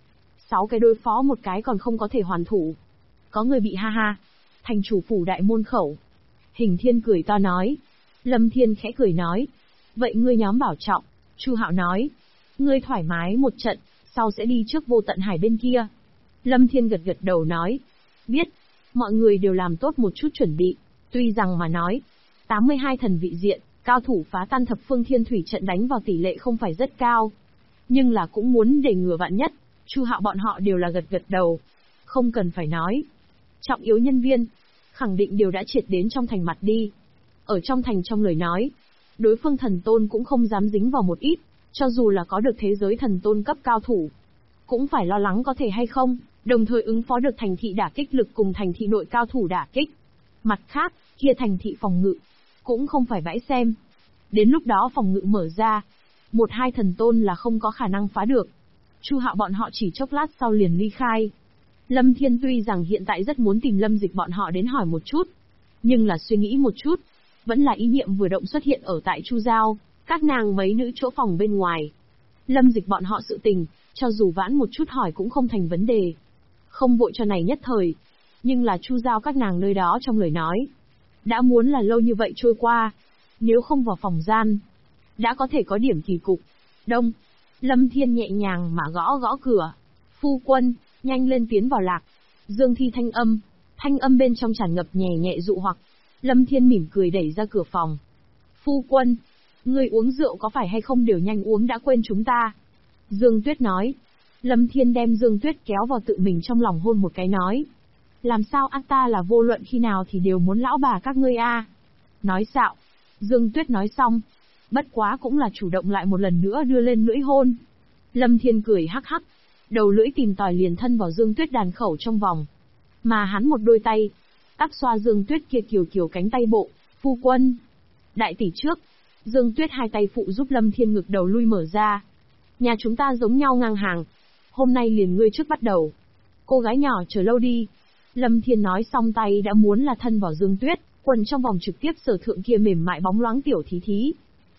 6 cái đối phó một cái còn không có thể hoàn thủ. Có người bị ha ha. Thành chủ phủ đại môn khẩu. Hình Thiên cười to nói. Lâm Thiên khẽ cười nói. Vậy ngươi nhóm bảo trọng. Chu Hạo nói. Ngươi thoải mái một trận, sau sẽ đi trước Vô Tận Hải bên kia. Lâm Thiên gật gật đầu nói. Biết. Mọi người đều làm tốt một chút chuẩn bị. Tuy rằng mà nói, 82 thần vị diện, cao thủ phá tan thập phương thiên thủy trận đánh vào tỷ lệ không phải rất cao. Nhưng là cũng muốn để ngừa vạn nhất. Chu Hạo bọn họ đều là gật gật đầu. Không cần phải nói. Trọng yếu nhân viên, khẳng định đều đã triệt đến trong thành mặt đi. Ở trong thành trong lời nói, đối phương thần tôn cũng không dám dính vào một ít, cho dù là có được thế giới thần tôn cấp cao thủ. Cũng phải lo lắng có thể hay không, đồng thời ứng phó được thành thị đả kích lực cùng thành thị nội cao thủ đả kích. Mặt khác, kia thành thị phòng ngự, cũng không phải bãi xem. Đến lúc đó phòng ngự mở ra, 1-2 thần tôn là không có khả năng phá được. Chu Hạo bọn họ chỉ chốc lát sau liền ly khai. Lâm Thiên tuy rằng hiện tại rất muốn tìm Lâm Dịch bọn họ đến hỏi một chút, nhưng là suy nghĩ một chút, vẫn là ý niệm vừa động xuất hiện ở tại Chu Giao, các nàng mấy nữ chỗ phòng bên ngoài. Lâm Dịch bọn họ sự tình, cho dù vãn một chút hỏi cũng không thành vấn đề. Không vội cho này nhất thời, nhưng là Chu Giao các nàng nơi đó trong lời nói. Đã muốn là lâu như vậy trôi qua, nếu không vào phòng gian, đã có thể có điểm kỳ cục. Đông, Lâm Thiên nhẹ nhàng mà gõ gõ cửa. Phu quân, nhanh lên tiến vào lạc. Dương Thi thanh âm bên trong tràn ngập nhẹ nhẹ dụ hoặc. Lâm Thiên mỉm cười đẩy ra cửa phòng. Phu quân, người uống rượu có phải hay không đều nhanh uống đã quên chúng ta. Dương Tuyết nói. Lâm Thiên đem Dương Tuyết kéo vào tự mình trong lòng hôn một cái nói. Làm sao ác ta là vô luận khi nào thì đều muốn lão bà các ngươi a? Nói xạo. Dương Tuyết nói xong. Bất quá cũng là chủ động lại một lần nữa đưa lên lưỡi hôn. Lâm Thiên cười hắc hắc. Đầu lưỡi tìm tòi liền thân vào Dương Tuyết đàn khẩu trong vòng. Mà hắn một đôi tay, tác xoa Dương Tuyết kia kiều kiều cánh tay bộ. Phu quân. Đại tỷ trước. Dương Tuyết hai tay phụ giúp Lâm Thiên ngực đầu lui mở ra. Nhà chúng ta giống nhau ngang hàng. Hôm nay liền ngươi trước bắt đầu. Cô gái nhỏ chờ lâu đi. Lâm Thiên nói xong tay đã muốn là thân vào Dương Tuyết, quần trong vòng trực tiếp sở thượng kia mềm mại bóng loáng tiểu thí thí.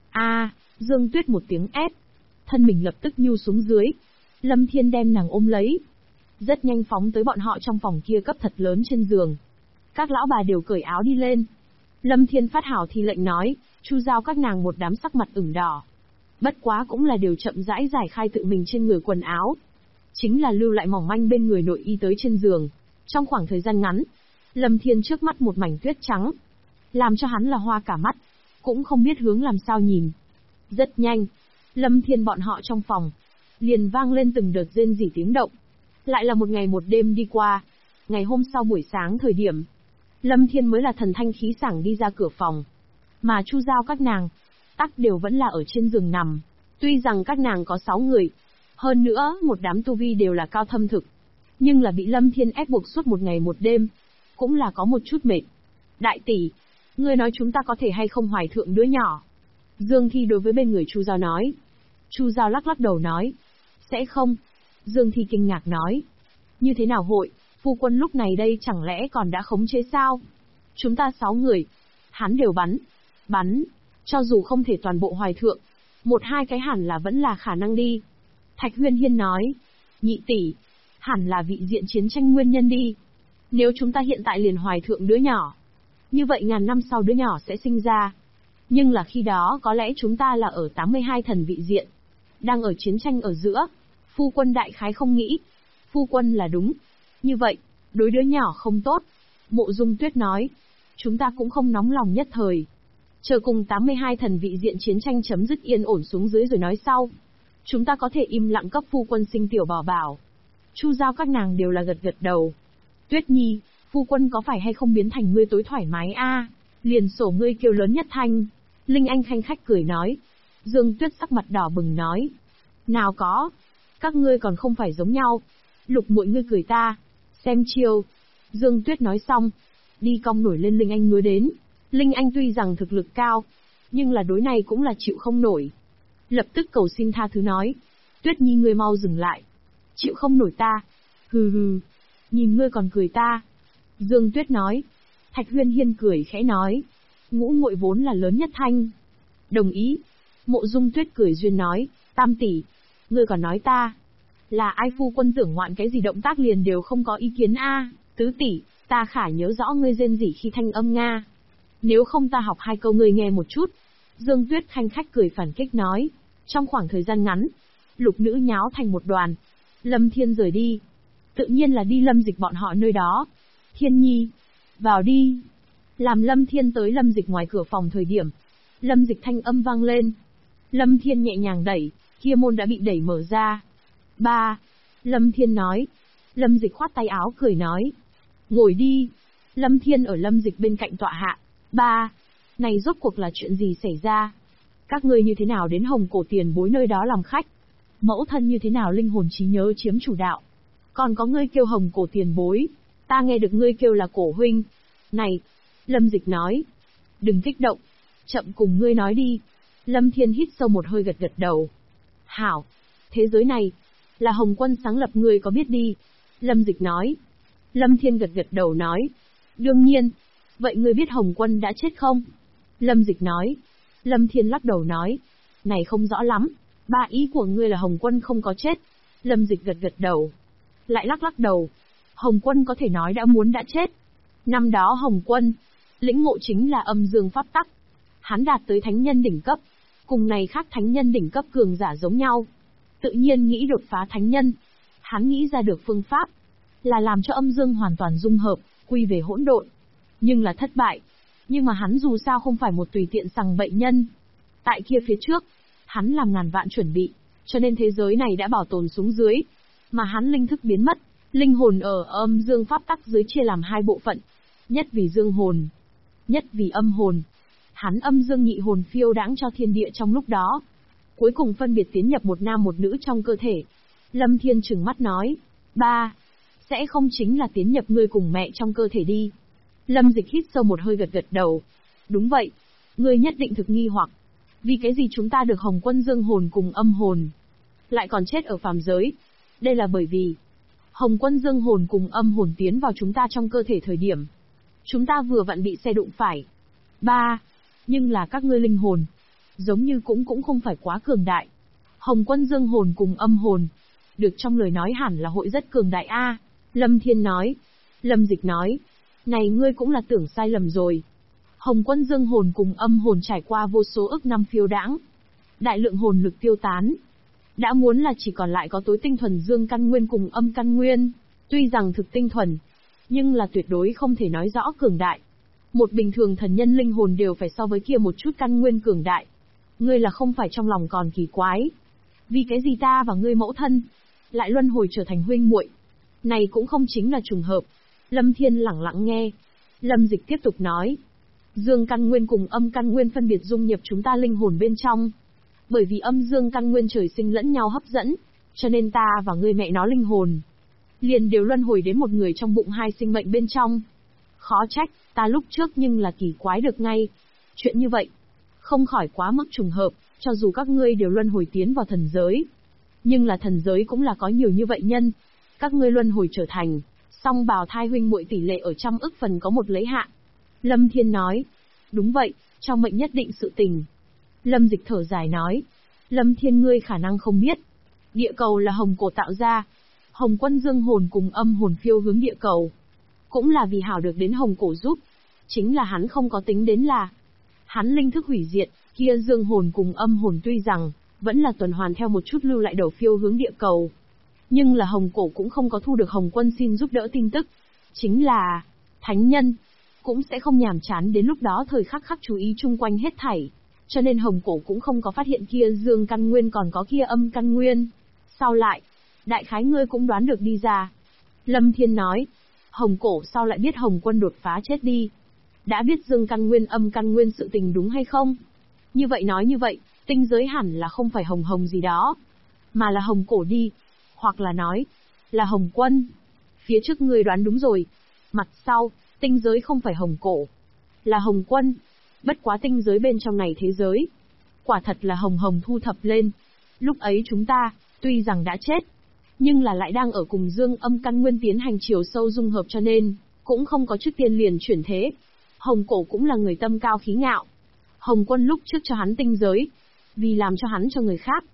Dương Tuyết một tiếng ép. Thân mình lập tức nhu xuống dưới. Lâm Thiên đem nàng ôm lấy. Rất nhanh phóng tới bọn họ trong phòng kia cấp thật lớn trên giường. Các lão bà đều cởi áo đi lên. Lâm Thiên phát hảo thì lệnh nói, Chu Giao các nàng một đám sắc mặt ửng đỏ. Bất quá cũng là đều chậm rãi giải khai tự mình trên người quần áo. Chính là lưu lại mỏng manh bên người nội y tới trên giường. Trong khoảng thời gian ngắn, Lâm Thiên trước mắt một mảnh tuyết trắng. Làm cho hắn là hoa cả mắt. Cũng không biết hướng làm sao nhìn. Rất nhanh, Lâm Thiên bọn họ trong phòng, liền vang lên từng đợt rên rỉ tiếng động. Lại là một ngày một đêm đi qua. Ngày hôm sau buổi sáng thời điểm, Lâm Thiên mới là thần thanh khí sảng đi ra cửa phòng. Mà Chu Giao các nàng, tắc đều vẫn là ở trên giường nằm. Tuy rằng các nàng có 6 người, hơn nữa một đám tu vi đều là cao thâm thực, nhưng là bị Lâm Thiên ép buộc suốt một ngày một đêm, cũng là có một chút mệt. Đại tỷ, ngươi nói chúng ta có thể hay không hoài thượng đứa nhỏ? Dương Thi đối với bên người Chu Giao nói. Chu Giao lắc lắc đầu nói. Sẽ không. Dương Thi kinh ngạc nói. Như thế nào hội, phu quân lúc này đây chẳng lẽ còn đã khống chế sao? Chúng ta 6 người. Hắn đều bắn. Cho dù không thể toàn bộ hoài thượng, 1-2 cái hẳn là vẫn là khả năng đi. Thạch Huyên Hiên nói. Nhị tỷ, hẳn là vị diện chiến tranh nguyên nhân đi. Nếu chúng ta hiện tại liền hoài thượng đứa nhỏ, như vậy ngàn năm sau đứa nhỏ sẽ sinh ra. Nhưng là khi đó có lẽ chúng ta là ở 82 thần vị diện, đang ở chiến tranh ở giữa. Phu quân đại khái không nghĩ. Phu quân là đúng. Như vậy, đối đứa nhỏ không tốt. Mộ Dung Tuyết nói. Chúng ta cũng không nóng lòng nhất thời. Chờ cùng 82 thần vị diện chiến tranh chấm dứt yên ổn xuống dưới rồi nói sau. Chúng ta có thể im lặng cấp phu quân sinh tiểu bảo bảo. Chu Giao các nàng đều là gật gật đầu. Tuyết Nhi, phu quân có phải hay không biến thành ngươi tối thoải mái a? Liền sổ ngươi kêu lớn nhất thanh. Linh Anh khanh khách cười nói. Dương Tuyết sắc mặt đỏ bừng nói. Nào có. Các ngươi còn không phải giống nhau. Lục muội ngươi cười ta. Xem chiêu. Dương Tuyết nói xong. Đi cong nổi lên Linh Anh ngứa đến. Linh Anh tuy rằng thực lực cao, nhưng là đối này cũng là chịu không nổi. Lập tức cầu xin tha thứ nói. Tuyết Nhi ngươi mau dừng lại. Chịu không nổi ta. Hừ hừ. Nhìn ngươi còn cười ta. Dương Tuyết nói. Thạch Huyên Hiên cười khẽ nói. Ngũ muội vốn là lớn nhất thanh. Đồng ý. Mộ Dung Tuyết cười duyên nói. Tam tỷ, ngươi còn nói ta. Là ai phu quân tưởng ngoạn cái gì động tác liền đều không có ý kiến a. Tứ tỷ, ta khả nhớ rõ ngươi rên rỉ khi thanh âm Nga. Nếu không ta học 2 câu ngươi nghe một chút. Dương Tuyết khanh khách cười phản kích nói. Trong khoảng thời gian ngắn, lục nữ nháo thành một đoàn. Lâm Thiên rời đi. Tự nhiên là đi Lâm Dịch bọn họ nơi đó. Thiên Nhi, vào đi. Làm Lâm Thiên tới Lâm Dịch ngoài cửa phòng thời điểm. Lâm Dịch thanh âm vang lên. Lâm Thiên nhẹ nhàng đẩy, kia môn đã bị đẩy mở ra. Ba. Lâm Thiên nói. Lâm Dịch khoát tay áo cười nói. Ngồi đi. Lâm Thiên ở Lâm Dịch bên cạnh tọa hạ. Ba. Này rốt cuộc là chuyện gì xảy ra? Các ngươi như thế nào đến Hồng Cổ tiền bối nơi đó làm khách? Mẫu thân như thế nào linh hồn trí nhớ chiếm chủ đạo? Còn có ngươi kêu Hồng Cổ tiền bối, ta nghe được ngươi kêu là Cổ huynh. Này, Lâm Dịch nói. Đừng kích động, chậm cùng ngươi nói đi. Lâm Thiên hít sâu một hơi gật gật đầu. Hảo, thế giới này, là Hồng Quân sáng lập ngươi có biết đi. Lâm Dịch nói. Lâm Thiên gật gật đầu nói. Đương nhiên, vậy ngươi biết Hồng Quân đã chết không? Lâm Dịch nói. Lâm Thiên lắc đầu nói. Này không rõ lắm, ba ý của ngươi là Hồng Quân không có chết. Lâm Dịch gật gật đầu. Lại lắc đầu. Hồng Quân có thể nói đã muốn đã chết. Năm đó Hồng Quân, lĩnh ngộ chính là âm dương pháp tắc. Hắn đạt tới thánh nhân đỉnh cấp. Cùng này khác thánh nhân đỉnh cấp cường giả giống nhau. Tự nhiên nghĩ đột phá thánh nhân. Hắn nghĩ ra được phương pháp. Là làm cho âm dương hoàn toàn dung hợp, quy về hỗn độn. Nhưng là thất bại. Nhưng mà hắn dù sao không phải một tùy tiện sằng bậy nhân. Tại kia phía trước, hắn làm ngàn vạn chuẩn bị. Cho nên thế giới này đã bảo tồn xuống dưới. Mà hắn linh thức biến mất. Linh hồn ở âm dương pháp tắc dưới chia làm 2 bộ phận. Nhất vì dương hồn, nhất vì âm hồn. Hắn âm dương nhị hồn phiêu đãng cho thiên địa trong lúc đó. Cuối cùng phân biệt tiến nhập một nam một nữ trong cơ thể. Lâm Thiên trừng mắt nói. Ba. Sẽ không chính là tiến nhập ngươi cùng mẹ trong cơ thể đi. Lâm Dịch hít sâu một hơi gật gật đầu. Đúng vậy. Ngươi nhất định thực nghi hoặc. Vì cái gì chúng ta được Hồng Quân dương hồn cùng âm hồn lại còn chết ở phàm giới? Đây là bởi vì Hồng Quân dương hồn cùng âm hồn tiến vào chúng ta trong cơ thể thời điểm, chúng ta vừa vặn bị xe đụng phải. Ba. Nhưng là các ngươi linh hồn, giống như cũng không phải quá cường đại. Hồng Quân dương hồn cùng âm hồn, được trong lời nói hẳn là hội rất cường đại a. Lâm Thiên nói. Lâm Dịch nói. Này ngươi cũng là tưởng sai lầm rồi. Hồng Quân dương hồn cùng âm hồn trải qua vô số ức năm phiêu đãng. Đại lượng hồn lực tiêu tán. Đã muốn là chỉ còn lại có tối tinh thuần dương căn nguyên cùng âm căn nguyên. Tuy rằng thực tinh thuần, nhưng là tuyệt đối không thể nói rõ cường đại. Một bình thường thần nhân linh hồn đều phải so với kia một chút căn nguyên cường đại. Ngươi là không phải trong lòng còn kỳ quái. Vì cái gì ta và ngươi mẫu thân lại luân hồi trở thành huynh muội? Này cũng không chính là trùng hợp. Lâm Thiên lẳng lặng nghe. Lâm Dịch tiếp tục nói. Dương căn nguyên cùng âm căn nguyên phân biệt dung nhập chúng ta linh hồn bên trong. Bởi vì âm dương căn nguyên trời sinh lẫn nhau hấp dẫn, cho nên ta và ngươi mẹ nó linh hồn liền đều luân hồi đến một người trong bụng 2 sinh mệnh bên trong. Khó trách, ta lúc trước nhưng là kỳ quái được ngay. Chuyện như vậy, không khỏi quá mức trùng hợp, cho dù các ngươi đều luân hồi tiến vào thần giới. Nhưng là thần giới cũng là có nhiều như vậy nhân. Các ngươi luân hồi trở thành song bào thai huynh muội tỷ lệ ở trăm ức phần có một lấy hạn. Lâm Thiên nói. Đúng vậy, trong mệnh nhất định sự tình. Lâm Dịch thở dài nói. Lâm Thiên ngươi khả năng không biết. Địa cầu là Hồng Cổ tạo ra. Hồng Quân dương hồn cùng âm hồn phiêu hướng địa cầu. Cũng là vì hảo được đến Hồng Cổ giúp. Chính là hắn không có tính đến là hắn linh thức hủy diệt, kia dương hồn cùng âm hồn tuy rằng vẫn là tuần hoàn theo một chút lưu lại đầu phiêu hướng địa cầu. Nhưng là Hồng Cổ cũng không có thu được Hồng Quân xin giúp đỡ tin tức. Chính là thánh nhân cũng sẽ không nhàm chán đến lúc đó thời khắc khắc chú ý chung quanh hết thảy. Cho nên Hồng Cổ cũng không có phát hiện kia dương căn nguyên còn có kia âm căn nguyên. Sau lại, đại khái ngươi cũng đoán được đi ra. Lâm Thiên nói. Hồng Cổ sao lại biết Hồng Quân đột phá chết đi? Đã biết dương căn nguyên âm căn nguyên sự tình đúng hay không? Như vậy nói như vậy, tinh giới hẳn là không phải Hồng Hồng gì đó, mà là Hồng Cổ đi. Hoặc là nói, là Hồng Quân. Phía trước ngươi đoán đúng rồi. Mặt sau, tinh giới không phải Hồng Cổ, là Hồng Quân. Bất quá tinh giới bên trong này thế giới, quả thật là Hồng Hồng thu thập lên. Lúc ấy chúng ta, tuy rằng đã chết, nhưng là lại đang ở cùng dương âm căn nguyên tiến hành chiều sâu dung hợp cho nên, cũng không có trước tiên liền chuyển thế. Hồng Cổ cũng là người tâm cao khí ngạo. Hồng Quân lúc trước cho hắn tinh giới, vì làm cho hắn cho người khác.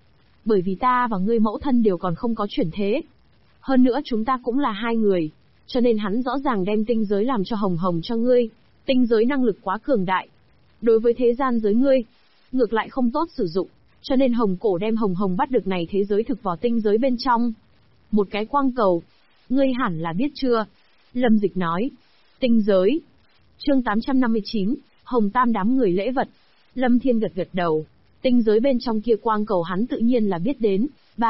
Bởi vì ta và ngươi mẫu thân đều còn không có chuyển thế. Hơn nữa chúng ta cũng là hai người, cho nên hắn rõ ràng đem tinh giới làm cho Hồng Hồng cho ngươi. Tinh giới năng lực quá cường đại. Đối với thế gian giới ngươi, ngược lại không tốt sử dụng, cho nên Hồng Cổ đem Hồng Hồng bắt được này thế giới thực vào tinh giới bên trong. Một cái quang cầu. Ngươi hẳn là biết chưa? Lâm Dịch nói. Tinh giới. Chương 859, Hồng Tam đám người lễ vật. Lâm Thiên gật gật đầu. Tinh giới bên trong kia quang cầu hắn tự nhiên là biết đến.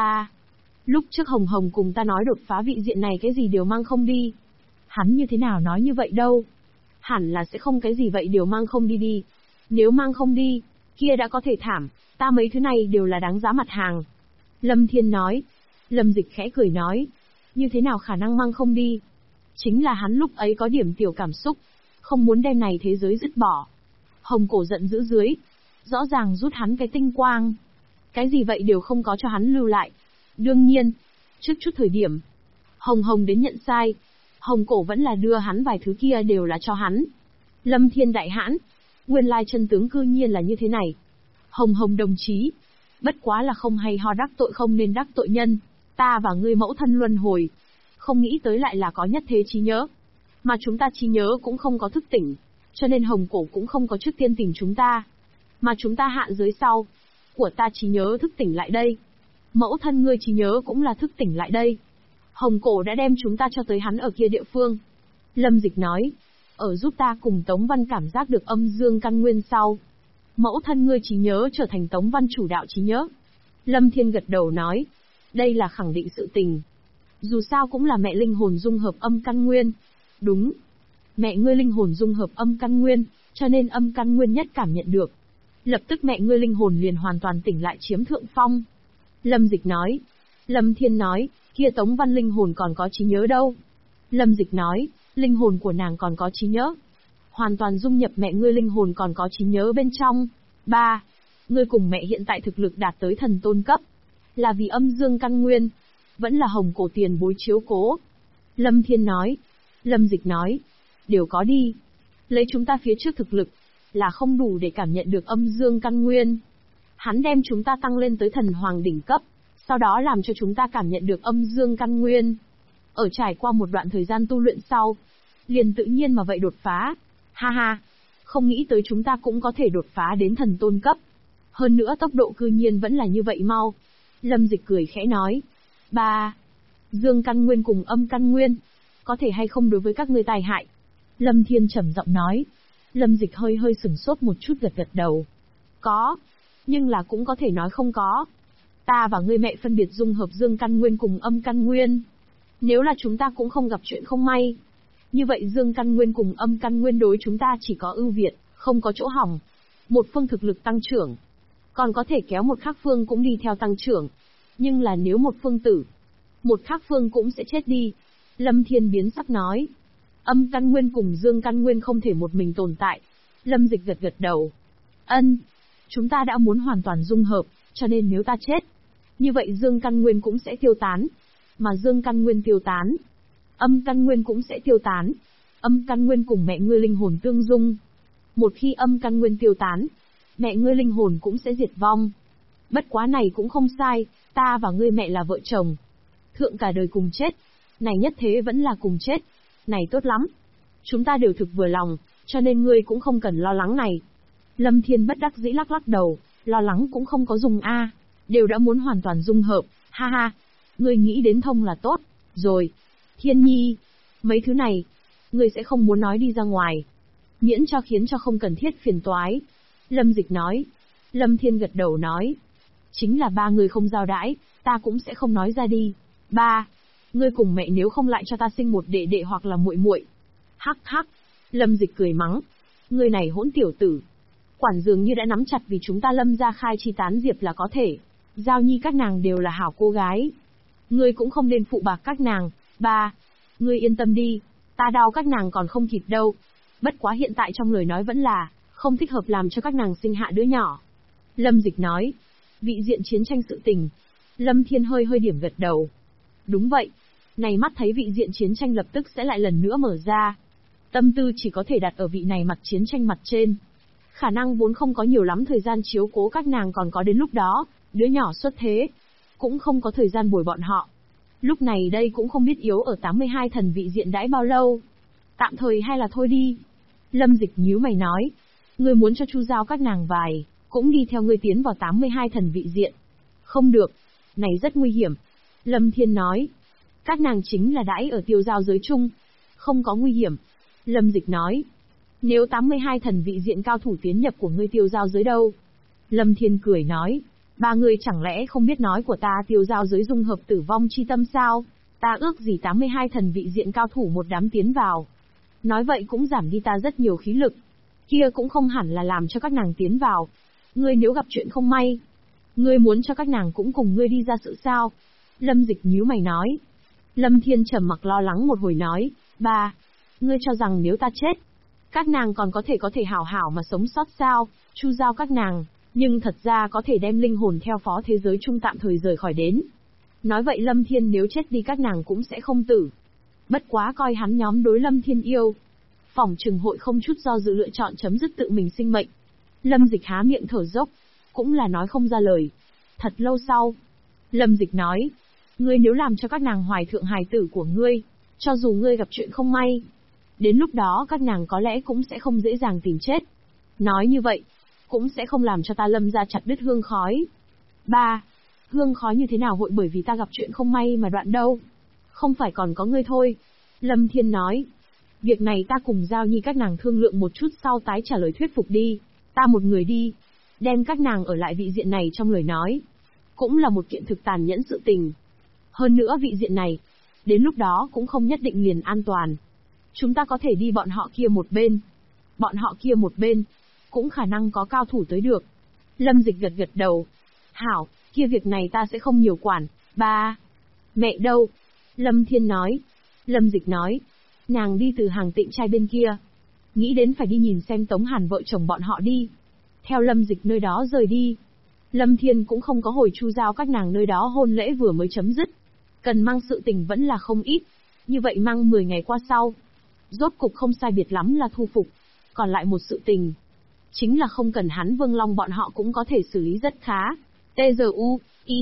Lúc trước Hồng Hồng cùng ta nói đột phá vị diện này cái gì đều mang không đi. Hắn như thế nào nói như vậy đâu? Hẳn là sẽ không cái gì vậy đều mang không đi đi. Nếu mang không đi, kia đã có thể thảm, ta mấy thứ này đều là đáng giá mặt hàng. Lâm Thiên nói. Lâm Dịch khẽ cười nói. Như thế nào khả năng mang không đi? Chính là hắn lúc ấy có điểm tiểu cảm xúc, không muốn đem này thế giới dứt bỏ. Hồng Cổ giận dữ dưới. Rõ ràng rút hắn cái tinh quang. Cái gì vậy đều không có cho hắn lưu lại. Đương nhiên, trước chút thời điểm, Hồng Hồng đến nhận sai. Hồng Cổ vẫn là đưa hắn vài thứ kia đều là cho hắn. Lâm Thiên đại hãn. Nguyên lai chân tướng cư nhiên là như thế này. Hồng Hồng đồng chí. Bất quá là không hay ho đắc tội không nên đắc tội nhân. Ta và ngươi mẫu thân luân hồi. Không nghĩ tới lại là có nhất thế trí nhớ. Mà chúng ta trí nhớ cũng không có thức tỉnh. Cho nên Hồng Cổ cũng không có trước tiên tỉnh chúng ta. Mà chúng ta hạn giới sau. Của ta trí nhớ thức tỉnh lại đây. Mẫu thân ngươi trí nhớ cũng là thức tỉnh lại đây. Hồng Cổ đã đem chúng ta cho tới hắn ở kia địa phương. Lâm Dịch nói. Ở giúp ta cùng Tống Văn cảm giác được âm dương căn nguyên sau. Mẫu thân ngươi trí nhớ trở thành Tống Văn chủ đạo trí nhớ. Lâm Thiên gật đầu nói. Đây là khẳng định sự tình. Dù sao cũng là mẹ linh hồn dung hợp âm căn nguyên. Đúng. Mẹ ngươi linh hồn dung hợp âm căn nguyên, cho nên âm căn nguyên nhất cảm nhận được. Lập tức mẹ ngươi linh hồn liền hoàn toàn tỉnh lại chiếm thượng phong. Lâm Dịch nói. Lâm Thiên nói, kia Tống Văn linh hồn còn có trí nhớ đâu. Lâm Dịch nói, linh hồn của nàng còn có trí nhớ. Hoàn toàn dung nhập mẹ ngươi linh hồn còn có trí nhớ bên trong. Ngươi cùng mẹ hiện tại thực lực đạt tới thần tôn cấp. Là vì âm dương căn nguyên. Vẫn là Hồng Cổ tiền bối chiếu cố. Lâm Thiên nói. Lâm Dịch nói. Đều có đi. Lấy chúng ta phía trước thực lực, là không đủ để cảm nhận được âm dương căn nguyên. Hắn đem chúng ta tăng lên tới thần hoàng đỉnh cấp, sau đó làm cho chúng ta cảm nhận được âm dương căn nguyên. Ở trải qua một đoạn thời gian tu luyện sau, liền tự nhiên mà vậy đột phá. Ha ha, không nghĩ tới chúng ta cũng có thể đột phá đến thần tôn cấp. Hơn nữa tốc độ cư nhiên vẫn là như vậy mau. Lâm Dịch cười khẽ nói. Dương căn nguyên cùng âm căn nguyên, có thể hay không đối với các ngươi tài hại? Lâm Thiên trầm giọng nói. Lâm Dịch hơi hơi sửng sốt một chút gật gật đầu. Có, nhưng là cũng có thể nói không có. Ta và ngươi mẹ phân biệt dung hợp dương căn nguyên cùng âm căn nguyên. Nếu là chúng ta cũng không gặp chuyện không may, như vậy dương căn nguyên cùng âm căn nguyên đối chúng ta chỉ có ưu việt, không có chỗ hỏng. Một phương thực lực tăng trưởng, còn có thể kéo một khác phương cũng đi theo tăng trưởng. Nhưng là nếu một phương tử, một khác phương cũng sẽ chết đi. Lâm Thiên biến sắc nói. Âm căn nguyên cùng dương căn nguyên không thể một mình tồn tại. Lâm Dịch gật gật đầu. Chúng ta đã muốn hoàn toàn dung hợp, cho nên nếu ta chết, như vậy dương căn nguyên cũng sẽ tiêu tán. Mà dương căn nguyên tiêu tán, âm căn nguyên cũng sẽ tiêu tán. Âm căn nguyên cùng mẹ ngươi linh hồn tương dung. Một khi âm căn nguyên tiêu tán, mẹ ngươi linh hồn cũng sẽ diệt vong. Bất quá này cũng không sai, ta và ngươi mẹ là vợ chồng. Thượng cả đời cùng chết, này nhất thế vẫn là cùng chết. Này tốt lắm. Chúng ta đều thực vừa lòng, cho nên ngươi cũng không cần lo lắng này. Lâm Thiên bất đắc dĩ lắc lắc đầu, lo lắng cũng không có dùng a, đều đã muốn hoàn toàn dung hợp, ha ha. Ngươi nghĩ đến thông là tốt, rồi. Thiên Nhi, mấy thứ này, ngươi sẽ không muốn nói đi ra ngoài. Miễn cho khiến cho không cần thiết phiền toái. Lâm Dịch nói. Lâm Thiên gật đầu nói. Chính là ba người không giao đãi, ta cũng sẽ không nói ra đi. Ngươi cùng mẹ nếu không lại cho ta sinh một đệ đệ hoặc là muội muội. Hắc hắc. Lâm Dịch cười mắng. Ngươi này hỗn tiểu tử. Quản dường như đã nắm chặt vì chúng ta Lâm gia khai chi tán diệp là có thể. Giao Nhi các nàng đều là hảo cô gái. Ngươi cũng không nên phụ bạc các nàng. Ngươi yên tâm đi. Ta đau các nàng còn không kịp đâu. Bất quá hiện tại trong lời nói vẫn là, không thích hợp làm cho các nàng sinh hạ đứa nhỏ. Lâm Dịch nói. Vị diện chiến tranh sự tình. Lâm Thiên hơi hơi điểm gật đầu. Đúng vậy. Này mắt thấy vị diện chiến tranh lập tức sẽ lại lần nữa mở ra. Tâm tư chỉ có thể đặt ở vị này mặt chiến tranh mặt trên. Khả năng vốn không có nhiều lắm thời gian chiếu cố các nàng còn có đến lúc đó, đứa nhỏ xuất thế. cũng không có thời gian bồi bọn họ. Lúc này đây cũng không biết yếu ở 82 thần vị diện đãi bao lâu. Tạm thời hay là thôi đi. Lâm Dịch nhíu mày nói. Ngươi muốn cho Chu Giao các nàng vài, cũng đi theo ngươi tiến vào 82 thần vị diện. Không được. Này rất nguy hiểm. Lâm Thiên nói. Các nàng chính là đãi ở tiêu giao giới chung. Không có nguy hiểm. Lâm Dịch nói. Nếu 82 thần vị diện cao thủ tiến nhập của ngươi tiêu giao giới đâu? Lâm Thiên cười nói. Ba người chẳng lẽ không biết nói của ta tiêu giao giới dung hợp tử vong chi tâm sao? Ta ước gì 82 thần vị diện cao thủ một đám tiến vào. Nói vậy cũng giảm đi ta rất nhiều khí lực. Kia cũng không hẳn là làm cho các nàng tiến vào. Ngươi nếu gặp chuyện không may, ngươi muốn cho các nàng cũng cùng ngươi đi ra sự sao? Lâm Dịch nhíu mày nói. Lâm Thiên trầm mặc lo lắng một hồi nói. Ba, ngươi cho rằng nếu ta chết, các nàng còn có thể hảo hảo mà sống sót sao? Chu Giao các nàng, nhưng thật ra có thể đem linh hồn theo phó thế giới chung tạm thời rời khỏi đến. Nói vậy Lâm Thiên nếu chết đi các nàng cũng sẽ không tử. Bất quá coi hắn nhóm đối Lâm Thiên yêu. Phỏng chừng hội không chút do dự lựa chọn chấm dứt tự mình sinh mệnh. Lâm Dịch há miệng thở dốc, cũng là nói không ra lời. Thật lâu sau, Lâm Dịch nói, ngươi nếu làm cho các nàng hoài thượng hài tử của ngươi, cho dù ngươi gặp chuyện không may, đến lúc đó các nàng có lẽ cũng sẽ không dễ dàng tìm chết. Nói như vậy, cũng sẽ không làm cho ta Lâm ra chặt đứt hương khói. Ba, hương khói như thế nào hội bởi vì ta gặp chuyện không may mà đoạn đâu? Không phải còn có ngươi thôi. Lâm Thiên nói, việc này ta cùng Giao Nhi các nàng thương lượng một chút sau tái trả lời thuyết phục đi. Ta một người đi, đem các nàng ở lại vị diện này trong lời nói. Cũng là một kiện thực tàn nhẫn sự tình. Hơn nữa vị diện này, đến lúc đó cũng không nhất định liền an toàn. Chúng ta có thể đi bọn họ kia một bên. Bọn họ kia một bên, cũng khả năng có cao thủ tới được. Lâm Dịch gật gật đầu. Hảo, kia việc này ta sẽ không nhiều quản. Ba, mẹ đâu? Lâm Thiên nói. Lâm Dịch nói, nàng đi từ hàng Tịnh trai bên kia. Nghĩ đến phải đi nhìn xem Tống Hàn vợ chồng bọn họ đi. Theo Lâm Dịch nơi đó rời đi. Lâm Thiên cũng không có hồi Chu Giao các nàng nơi đó hôn lễ vừa mới chấm dứt. Cần mang sự tình vẫn là không ít. Như vậy mang 10 ngày qua sau. Rốt cục không sai biệt lắm là thu phục. Còn lại một sự tình. Chính là không cần hắn Vương Long bọn họ cũng có thể xử lý rất khá. T-Z-U,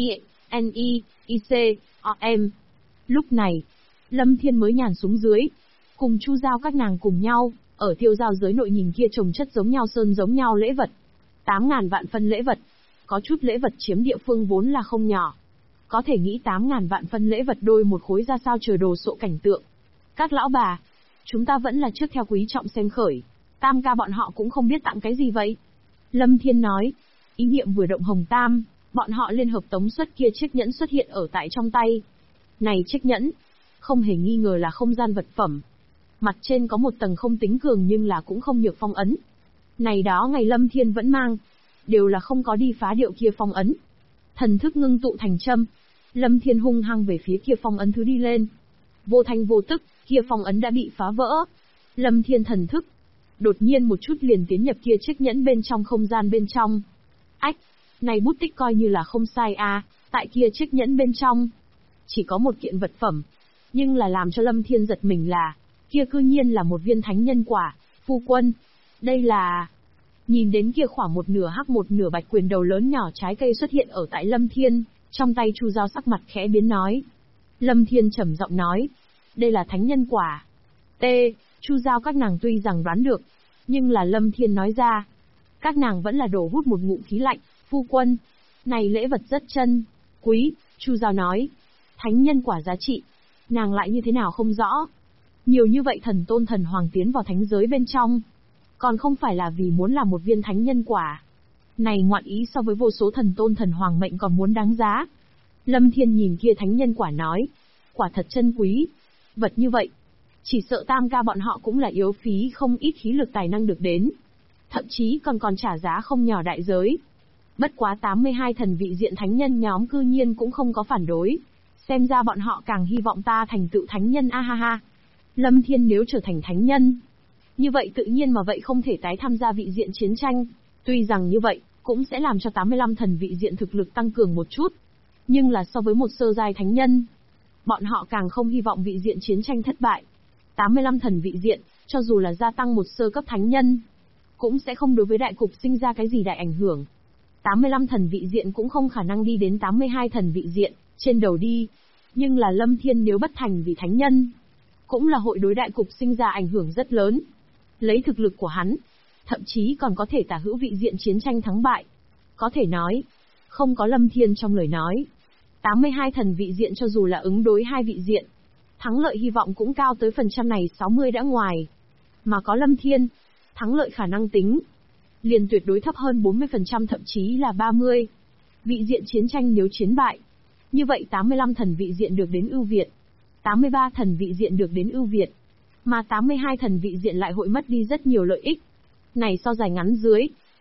I-N-I, I-C, O-M. Lúc này, Lâm Thiên mới nhàn xuống dưới. Cùng Chu Giao các nàng cùng nhau, ở tiêu giao giới nội nhìn kia trồng chất giống nhau sơn giống nhau lễ vật. 8.000 vạn phân lễ vật. Có chút lễ vật chiếm địa phương vốn là không nhỏ. Có thể nghĩ 8.000 vạn phân lễ vật đôi một khối ra sao chờ đồ sộ cảnh tượng. Các lão bà, chúng ta vẫn là trước theo quý trọng xem khởi. Tam ca bọn họ cũng không biết tặng cái gì vậy. Lâm Thiên nói, ý niệm vừa động Hồng Tam, bọn họ liên hợp tống xuất kia chiếc nhẫn xuất hiện ở tại trong tay. Này chiếc nhẫn, không hề nghi ngờ là không gian vật phẩm. Mặt trên có một tầng không tính cường nhưng là cũng không nhược phong ấn. Này đó ngày Lâm Thiên vẫn mang, đều là không có đi phá điệu kia phong ấn. Thần thức ngưng tụ thành châm, Lâm Thiên hung hăng về phía kia phong ấn thứ đi lên. Vô thanh vô tức, kia phong ấn đã bị phá vỡ. Lâm Thiên thần thức, đột nhiên một chút liền tiến nhập kia chiếc nhẫn bên trong không gian bên trong. Ách, này bút tích coi như là không sai à, tại kia chiếc nhẫn bên trong. Chỉ có một kiện vật phẩm, nhưng là làm cho Lâm Thiên giật mình là, kia cư nhiên là một viên thánh nhân quả, phu quân. Đây là... Nhìn đến kia khoảng một nửa hắc một nửa bạch quyền đầu lớn nhỏ trái cây xuất hiện ở tại Lâm Thiên, trong tay Chu Giao sắc mặt khẽ biến nói. Lâm Thiên trầm giọng nói, đây là thánh nhân quả. T, Chu Giao các nàng tuy rằng đoán được, nhưng là Lâm Thiên nói ra. Các nàng vẫn là đổ hút một ngụm khí lạnh, phu quân. Này lễ vật rất chân, quý, Chu Giao nói. Thánh nhân quả giá trị, nàng lại như thế nào không rõ. Nhiều như vậy thần tôn thần hoàng tiến vào thánh giới bên trong. Còn không phải là vì muốn làm một viên thánh nhân quả. Này ngoạn ý so với vô số thần tôn thần hoàng mệnh còn muốn đáng giá. Lâm Thiên nhìn kia thánh nhân quả nói. Quả thật chân quý. Vật như vậy, chỉ sợ tam ca bọn họ cũng là yếu phí không ít khí lực tài năng được đến. Thậm chí còn trả giá không nhỏ đại giới. Bất quá 82 thần vị diện thánh nhân nhóm cư nhiên cũng không có phản đối. Xem ra bọn họ càng hy vọng ta thành tựu thánh nhân a ha ha. Lâm Thiên nếu trở thành thánh nhân, như vậy tự nhiên mà vậy không thể tái tham gia vị diện chiến tranh. Tuy rằng như vậy, cũng sẽ làm cho 85 thần vị diện thực lực tăng cường một chút. Nhưng là so với một sơ giai thánh nhân, bọn họ càng không hy vọng vị diện chiến tranh thất bại. 85 thần vị diện, cho dù là gia tăng một sơ cấp thánh nhân, cũng sẽ không đối với đại cục sinh ra cái gì đại ảnh hưởng. 85 thần vị diện cũng không khả năng đi đến 82 thần vị diện, trên đầu đi. Nhưng là Lâm Thiên nếu bất thành vì thánh nhân, cũng là hội đối đại cục sinh ra ảnh hưởng rất lớn. Lấy thực lực của hắn, thậm chí còn có thể tả hữu vị diện chiến tranh thắng bại. Có thể nói, không có Lâm Thiên trong lời nói, 82 thần vị diện cho dù là ứng đối hai vị diện, thắng lợi hy vọng cũng cao tới phần trăm này 60 đã ngoài. Mà có Lâm Thiên, thắng lợi khả năng tính liền tuyệt đối thấp hơn 40% thậm chí là 30. Vị diện chiến tranh nếu chiến bại, như vậy 85 thần vị diện được đến ưu việt, 83 thần vị diện được đến ưu việt, mà 82 thần vị diện lại hội mất đi rất nhiều lợi ích. Này so dài ngắn dưới,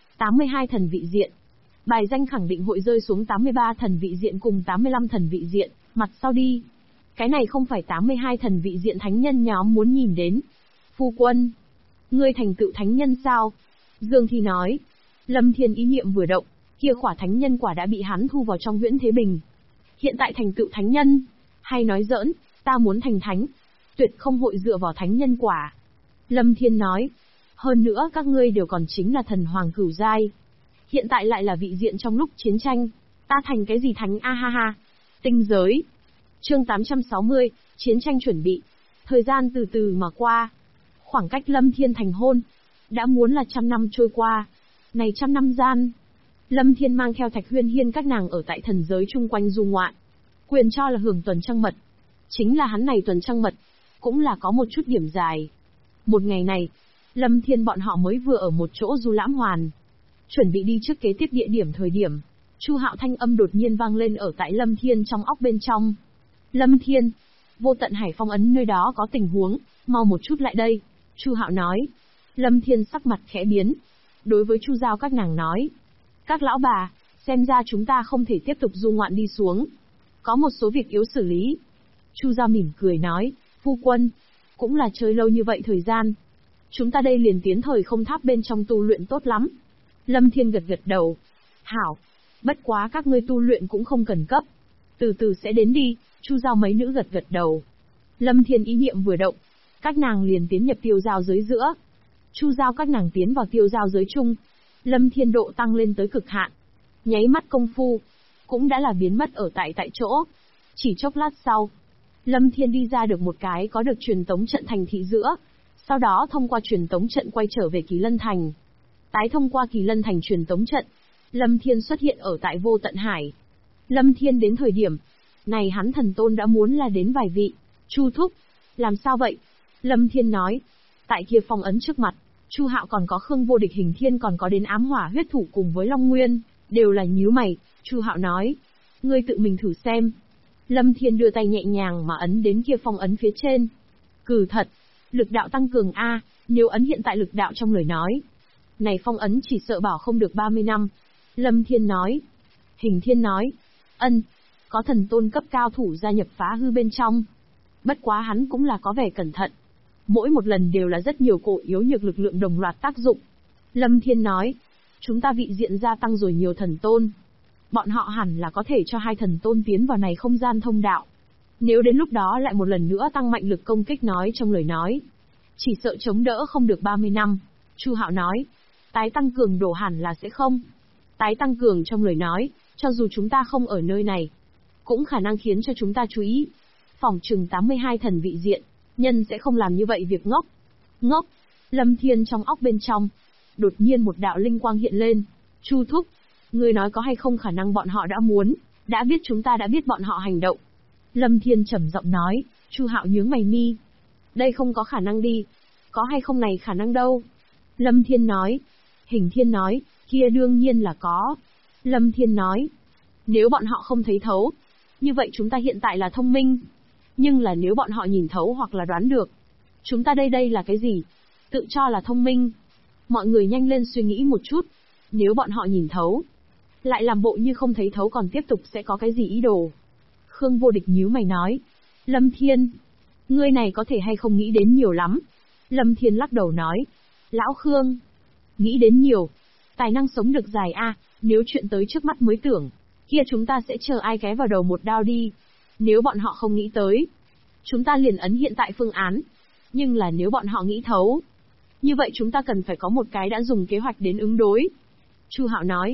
82 thần vị diện, bài danh khẳng định hội rơi xuống 83 thần vị diện cùng 85 thần vị diện, mặt sau đi. Cái này không phải 82 thần vị diện thánh nhân nhóm muốn nhìn đến. Phu quân, ngươi thành tựu thánh nhân sao? Dương Thi nói. Lâm Thiên ý niệm vừa động, kia khỏa thánh nhân quả đã bị hắn thu vào trong huyễn thế bình. Hiện tại thành tựu thánh nhân, hay nói giỡn, ta muốn thành thánh, tuyệt không hội dựa vào thánh nhân quả. Lâm Thiên nói, hơn nữa các ngươi đều còn chính là thần hoàng cửu giai. Hiện tại lại là vị diện trong lúc chiến tranh, ta thành cái gì thánh a ha ha. Tinh giới. Chương 860, chiến tranh chuẩn bị. Thời gian từ từ mà qua. Khoảng cách Lâm Thiên thành hôn, đã muốn là 100 năm trôi qua. Này 100 năm gian, Lâm Thiên mang theo Thạch Huyên Hiên các nàng ở tại thần giới chung quanh du ngoạn. Quyền cho là hưởng tuần trăng mật. Chính là hắn này tuần trăng mật, cũng là có một chút điểm dài. Một ngày này, Lâm Thiên bọn họ mới vừa ở một chỗ du lãm hoàn. Chuẩn bị đi trước kế tiếp địa điểm thời điểm, Chu Hạo thanh âm đột nhiên vang lên ở tại Lâm Thiên trong óc bên trong. Lâm Thiên, vô tận hải phong ấn nơi đó có tình huống, mau một chút lại đây. Chu Hạo nói. Lâm Thiên sắc mặt khẽ biến. Đối với Chu Giao các nàng nói. Các lão bà, xem ra chúng ta không thể tiếp tục du ngoạn đi xuống. Có một số việc yếu xử lý. Chu Giao mỉm cười nói, phu quân, cũng là chơi lâu như vậy thời gian. Chúng ta đây liền tiến thời không tháp bên trong tu luyện tốt lắm. Lâm Thiên gật gật đầu. Hảo, bất quá các ngươi tu luyện cũng không cần cấp. Từ từ sẽ đến đi, Chu Giao mấy nữ gật gật đầu. Lâm Thiên ý niệm vừa động, các nàng liền tiến nhập tiêu giao giới giữa. Chu Giao các nàng tiến vào tiêu giao giới chung. Lâm Thiên độ tăng lên tới cực hạn. Nháy mắt công phu, cũng đã là biến mất ở tại chỗ. Chỉ chốc lát sau, Lâm Thiên đi ra được một cái có được truyền tống trận thành thị giữa. Sau đó thông qua truyền tống trận quay trở về Kỳ Lân Thành. Tái thông qua Kỳ Lân Thành truyền tống trận, Lâm Thiên xuất hiện ở tại Vô Tận Hải. Lâm Thiên đến thời điểm này hắn thần tôn đã muốn là đến vài vị. Chu thúc, làm sao vậy? Lâm Thiên nói. Tại kia phong ấn trước mặt, Chu Hạo còn có Khương Vô Địch Hình Thiên còn có đến ám hỏa huyết thủ cùng với Long Nguyên, đều là nhíu mày. Chu Hạo nói, ngươi tự mình thử xem. Lâm Thiên đưa tay nhẹ nhàng mà ấn đến kia phong ấn phía trên. Cử thật, lực đạo tăng cường a, nếu ấn hiện tại lực đạo trong lời nói. Này phong ấn chỉ sợ bảo không được 30 năm. Lâm Thiên nói. Hình Thiên nói, ân, có thần tôn cấp cao thủ gia nhập phá hư bên trong. Bất quá hắn cũng là có vẻ cẩn thận. Mỗi một lần đều là rất nhiều cổ yếu nhược lực lượng đồng loạt tác dụng. Lâm Thiên nói, chúng ta vị diện gia tăng rồi nhiều thần tôn. Bọn họ hẳn là có thể cho hai thần tôn tiến vào này không gian thông đạo. Nếu đến lúc đó lại một lần nữa tăng mạnh lực công kích nói trong lời nói, chỉ sợ chống đỡ không được 30 năm. Chu Hạo nói, tái tăng cường đổ hẳn là sẽ không. Tái tăng cường trong lời nói, cho dù chúng ta không ở nơi này, cũng khả năng khiến cho chúng ta chú ý. Phỏng chừng 82 thần vị diện, nhân sẽ không làm như vậy việc ngốc. Ngốc, Lâm Thiên trong óc bên trong, đột nhiên một đạo linh quang hiện lên. Chu thúc, ngươi nói có hay không khả năng bọn họ đã muốn, đã biết chúng ta đã biết bọn họ hành động. Lâm Thiên trầm giọng nói. Chu Hạo nhướng mày mi. Đây không có khả năng đi. Có hay không này khả năng đâu. Lâm Thiên nói. Hình Thiên nói, kia đương nhiên là có. Lâm Thiên nói, nếu bọn họ không thấy thấu, như vậy chúng ta hiện tại là thông minh. Nhưng là nếu bọn họ nhìn thấu hoặc là đoán được, chúng ta đây là cái gì? Tự cho là thông minh. Mọi người nhanh lên suy nghĩ một chút. Nếu bọn họ nhìn thấu, lại làm bộ như không thấy thấu còn tiếp tục sẽ có cái gì ý đồ? Khương Vô Địch nhíu mày nói. Lâm Thiên, ngươi này có thể hay không nghĩ đến nhiều lắm? Lâm Thiên lắc đầu nói. Lão Khương, nghĩ đến nhiều. Tài năng sống được dài a, nếu chuyện tới trước mắt mới tưởng, kia chúng ta sẽ chờ ai ké vào đầu một đao đi. Nếu bọn họ không nghĩ tới, chúng ta liền ấn hiện tại phương án. Nhưng là nếu bọn họ nghĩ thấu, như vậy chúng ta cần phải có một cái đã dùng kế hoạch đến ứng đối. Chu Hạo nói.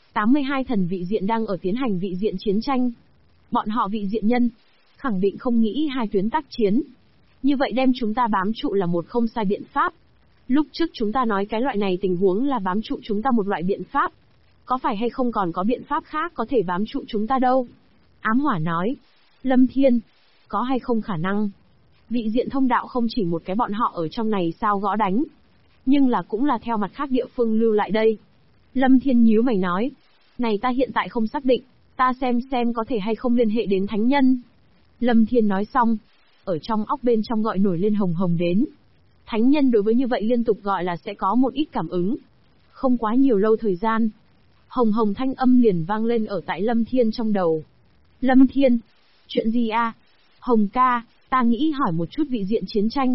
82 thần vị diện đang ở tiến hành vị diện chiến tranh. Bọn họ vị diện nhân, khẳng định không nghĩ hai tuyến tác chiến. Như vậy đem chúng ta bám trụ là một không sai biện pháp. Lúc trước chúng ta nói cái loại này tình huống là bám trụ chúng ta một loại biện pháp. Có phải hay không còn có biện pháp khác có thể bám trụ chúng ta đâu? Ám Hỏa nói. Lâm Thiên, có hay không khả năng? Vị diện thông đạo không chỉ một cái bọn họ ở trong này sao gõ đánh. Nhưng là cũng là theo mặt khác địa phương lưu lại đây. Lâm Thiên nhíu mày nói. Này ta hiện tại không xác định, ta xem có thể hay không liên hệ đến thánh nhân. Lâm Thiên nói xong, ở trong óc bên trong gọi nổi lên hồng hồng đến. Thánh nhân đối với như vậy liên tục gọi là sẽ có một ít cảm ứng. Không quá nhiều lâu thời gian, hồng hồng thanh âm liền vang lên ở tại Lâm Thiên trong đầu. Lâm Thiên, chuyện gì a? Hồng ca, ta nghĩ hỏi một chút vị diện chiến tranh.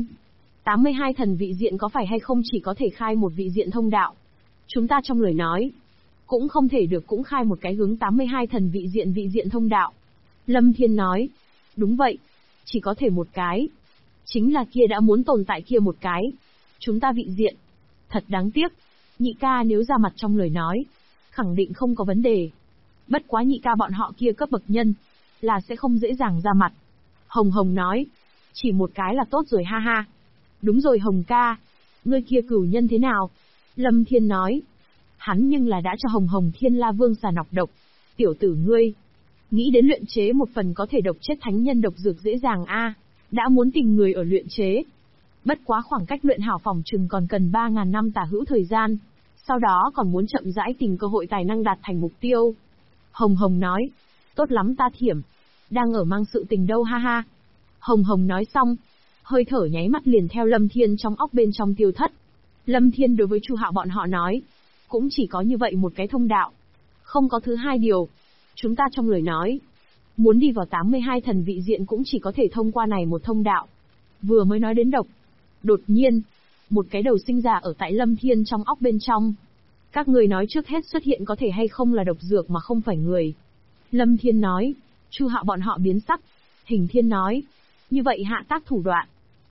82 thần vị diện có phải hay không chỉ có thể khai một vị diện thông đạo? Chúng ta trong lời nói, cũng không thể được cũng khai một cái hướng 82 thần vị diện thông đạo. Lâm Thiên nói, đúng vậy, chỉ có thể một cái. Chính là kia đã muốn tồn tại kia một cái. Chúng ta vị diện. Thật đáng tiếc. Nhị ca nếu ra mặt trong lời nói, khẳng định không có vấn đề. Bất quá nhị ca bọn họ kia cấp bậc nhân, là sẽ không dễ dàng ra mặt. Hồng Hồng nói, chỉ một cái là tốt rồi ha ha. Đúng rồi Hồng ca, ngươi kia cửu nhân thế nào? Lâm Thiên nói, hắn nhưng là đã cho Hồng Hồng Thiên La Vương xà nọc độc. Tiểu tử ngươi, nghĩ đến luyện chế một phần có thể độc chết thánh nhân độc dược dễ dàng a, đã muốn tìm người ở luyện chế. Bất quá khoảng cách luyện hảo phòng chừng còn cần 3.000 năm tả hữu thời gian, sau đó còn muốn chậm rãi tìm cơ hội tài năng đạt thành mục tiêu. Hồng Hồng nói, tốt lắm ta Thiểm, đang ở mang sự tình đâu ha ha. Hồng Hồng nói xong, hơi thở nháy mắt liền theo Lâm Thiên trong óc bên trong tiêu thất. Lâm Thiên đối với Chu Hạo bọn họ nói, cũng chỉ có như vậy một cái thông đạo, không có thứ hai điều. Chúng ta trong lời nói, muốn đi vào 82 thần vị diện cũng chỉ có thể thông qua này một thông đạo. Vừa mới nói đến độc, đột nhiên, một cái đầu sinh ra ở tại Lâm Thiên trong óc bên trong. Các người nói trước hết xuất hiện có thể hay không là độc dược mà không phải người. Lâm Thiên nói, Chu Hạo bọn họ biến sắc. Hình Thiên nói, như vậy hạ tác thủ đoạn,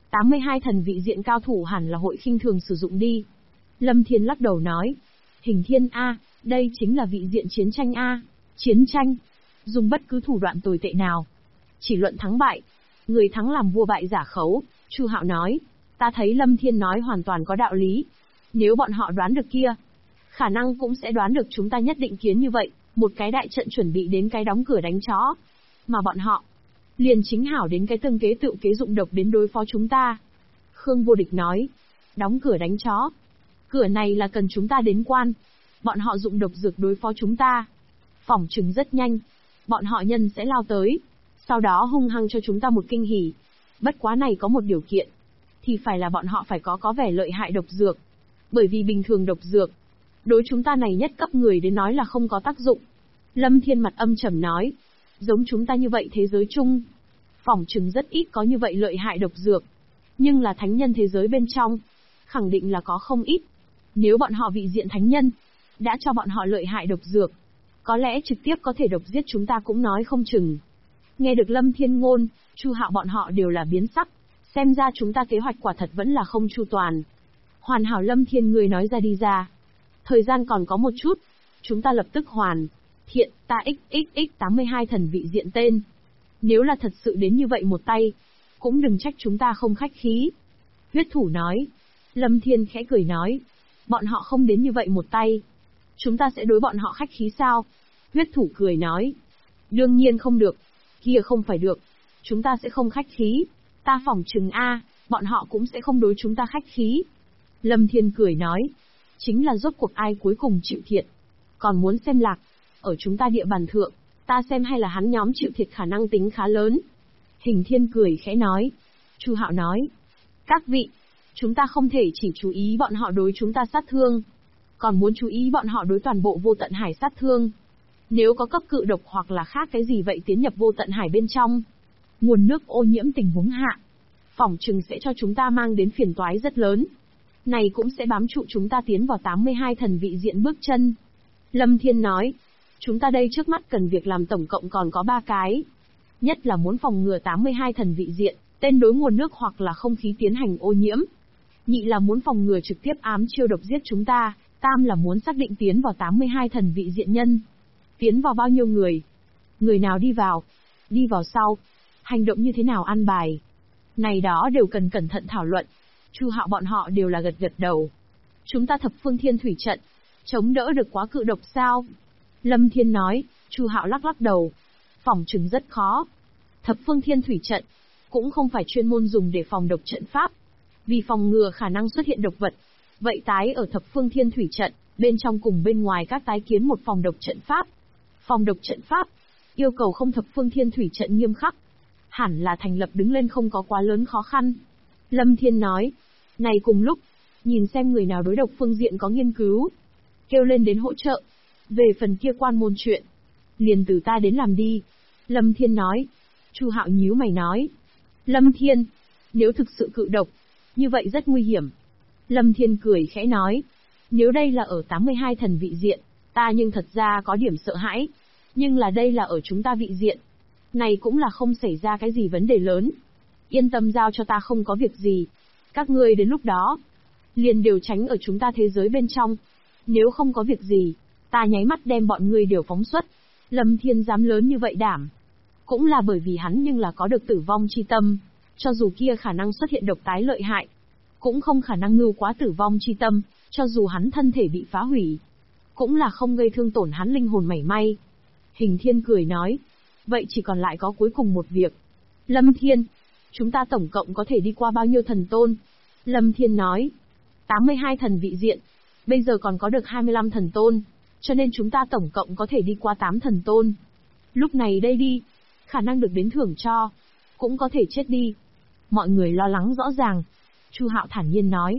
82 thần vị diện cao thủ hẳn là hội khinh thường sử dụng đi. Lâm Thiên lắc đầu nói, Hình Thiên a, đây chính là vị diện chiến tranh a, chiến tranh, dùng bất cứ thủ đoạn tồi tệ nào, chỉ luận thắng bại, người thắng làm vua bại giả khấu. Chu Hạo nói, ta thấy Lâm Thiên nói hoàn toàn có đạo lý. Nếu bọn họ đoán được kia, khả năng cũng sẽ đoán được chúng ta nhất định kiến như vậy, một cái đại trận chuẩn bị đến cái đóng cửa đánh chó. Mà bọn họ, liền chính hảo đến cái tương kế tự kế dụng độc đến đối phó chúng ta. Khương Vô Địch nói, đóng cửa đánh chó. Cửa này là cần chúng ta đến quan. Bọn họ dụng độc dược đối phó chúng ta. Phỏng chừng rất nhanh, bọn họ nhân sẽ lao tới. Sau đó hung hăng cho chúng ta một kinh hỉ. Bất quá này có một điều kiện. Thì phải là bọn họ phải có vẻ lợi hại độc dược. Bởi vì bình thường độc dược, đối chúng ta này nhất cấp người đến nói là không có tác dụng. Lâm Thiên mặt âm trầm nói, giống chúng ta như vậy thế giới chung, phỏng chừng rất ít có như vậy lợi hại độc dược. Nhưng là thánh nhân thế giới bên trong, khẳng định là có không ít. Nếu bọn họ vị diện thánh nhân, đã cho bọn họ lợi hại độc dược, có lẽ trực tiếp có thể độc giết chúng ta cũng nói không chừng. Nghe được Lâm Thiên ngôn, Chu Hạo bọn họ đều là biến sắc, xem ra chúng ta kế hoạch quả thật vẫn là không chu toàn. Hoàn hảo Lâm Thiên người nói ra đi ra. Thời gian còn có một chút, chúng ta lập tức hoàn thiện ta XXX 82 thần vị diện tên. Nếu là thật sự đến như vậy một tay, cũng đừng trách chúng ta không khách khí. Huyết Thủ nói. Lâm Thiên khẽ cười nói, bọn họ không đến như vậy một tay, chúng ta sẽ đối bọn họ khách khí sao? Huyết Thủ cười nói, đương nhiên không được, kia không phải được, chúng ta sẽ không khách khí, ta phỏng chừng bọn họ cũng sẽ không đối chúng ta khách khí. Lâm Thiên cười nói, chính là rốt cuộc ai cuối cùng chịu thiệt, còn muốn xem lạc, ở chúng ta địa bàn thượng, ta xem hay là hắn nhóm chịu thiệt khả năng tính khá lớn. Hình Thiên cười khẽ nói, Chu Hạo nói, các vị, chúng ta không thể chỉ chú ý bọn họ đối chúng ta sát thương, còn muốn chú ý bọn họ đối toàn bộ vô tận hải sát thương. Nếu có cấp cự độc hoặc là khác cái gì vậy tiến nhập vô tận hải bên trong, nguồn nước ô nhiễm tình huống hạ, phỏng chừng sẽ cho chúng ta mang đến phiền toái rất lớn. Này cũng sẽ bám trụ chúng ta tiến vào 82 thần vị diện bước chân. Lâm Thiên nói, chúng ta đây trước mắt cần việc làm tổng cộng còn có 3 cái. Nhất là muốn phòng ngừa 82 thần vị diện, tên đối nguồn nước hoặc là không khí tiến hành ô nhiễm. Nhị là muốn phòng ngừa trực tiếp ám chiêu độc giết chúng ta, Tam là muốn xác định tiến vào 82 thần vị diện nhân. Tiến vào bao nhiêu người? Người nào đi vào? Đi vào sau. Hành động như thế nào an bài? Này đó đều cần cẩn thận thảo luận. Chu Hạo bọn họ đều là gật gật đầu. Chúng ta thập phương thiên thủy trận, chống đỡ được quá cự độc sao? Lâm Thiên nói. Chu Hạo lắc lắc đầu. Phòng trừng rất khó. Thập phương thiên thủy trận, cũng không phải chuyên môn dùng để phòng độc trận pháp. Vì phòng ngừa khả năng xuất hiện độc vật. Vậy tái ở thập phương thiên thủy trận, bên trong cùng bên ngoài các tái kiến một phòng độc trận pháp. Phòng độc trận pháp, yêu cầu không thập phương thiên thủy trận nghiêm khắc. Hẳn là thành lập đứng lên không có quá lớn khó khăn. Lâm Thiên nói. Này cùng lúc, nhìn xem người nào đối độc phương diện có nghiên cứu. Kêu lên đến hỗ trợ. Về phần kia quan môn chuyện, liền từ ta đến làm đi. Lâm Thiên nói. Chu Hạo nhíu mày nói. Lâm Thiên, nếu thực sự cự độc, như vậy rất nguy hiểm. Lâm Thiên cười khẽ nói. Nếu đây là ở 82 thần vị diện, ta nhưng thật ra có điểm sợ hãi. Nhưng là đây là ở chúng ta vị diện. Này cũng là không xảy ra cái gì vấn đề lớn. Yên tâm giao cho ta không có việc gì. Các ngươi đến lúc đó, liền đều tránh ở chúng ta thế giới bên trong. Nếu không có việc gì, ta nháy mắt đem bọn ngươi đều phóng xuất. Lâm Thiên dám lớn như vậy đảm. Cũng là bởi vì hắn nhưng là có được tử vong chi tâm. Cho dù kia khả năng xuất hiện độc tái lợi hại, cũng không khả năng ngưu quá tử vong chi tâm. Cho dù hắn thân thể bị phá hủy, cũng là không gây thương tổn hắn linh hồn mảy may. Hình Thiên cười nói. Vậy chỉ còn lại có cuối cùng một việc. Lâm Thiên, chúng ta tổng cộng có thể đi qua bao nhiêu thần tôn? Lâm Thiên nói. 82 thần vị diện. Bây giờ còn có được 25 thần tôn. Cho nên chúng ta tổng cộng có thể đi qua 8 thần tôn. Lúc này đây đi, khả năng được đến thưởng cho, cũng có thể chết đi. Mọi người lo lắng rõ ràng. Chu Hạo thản nhiên nói.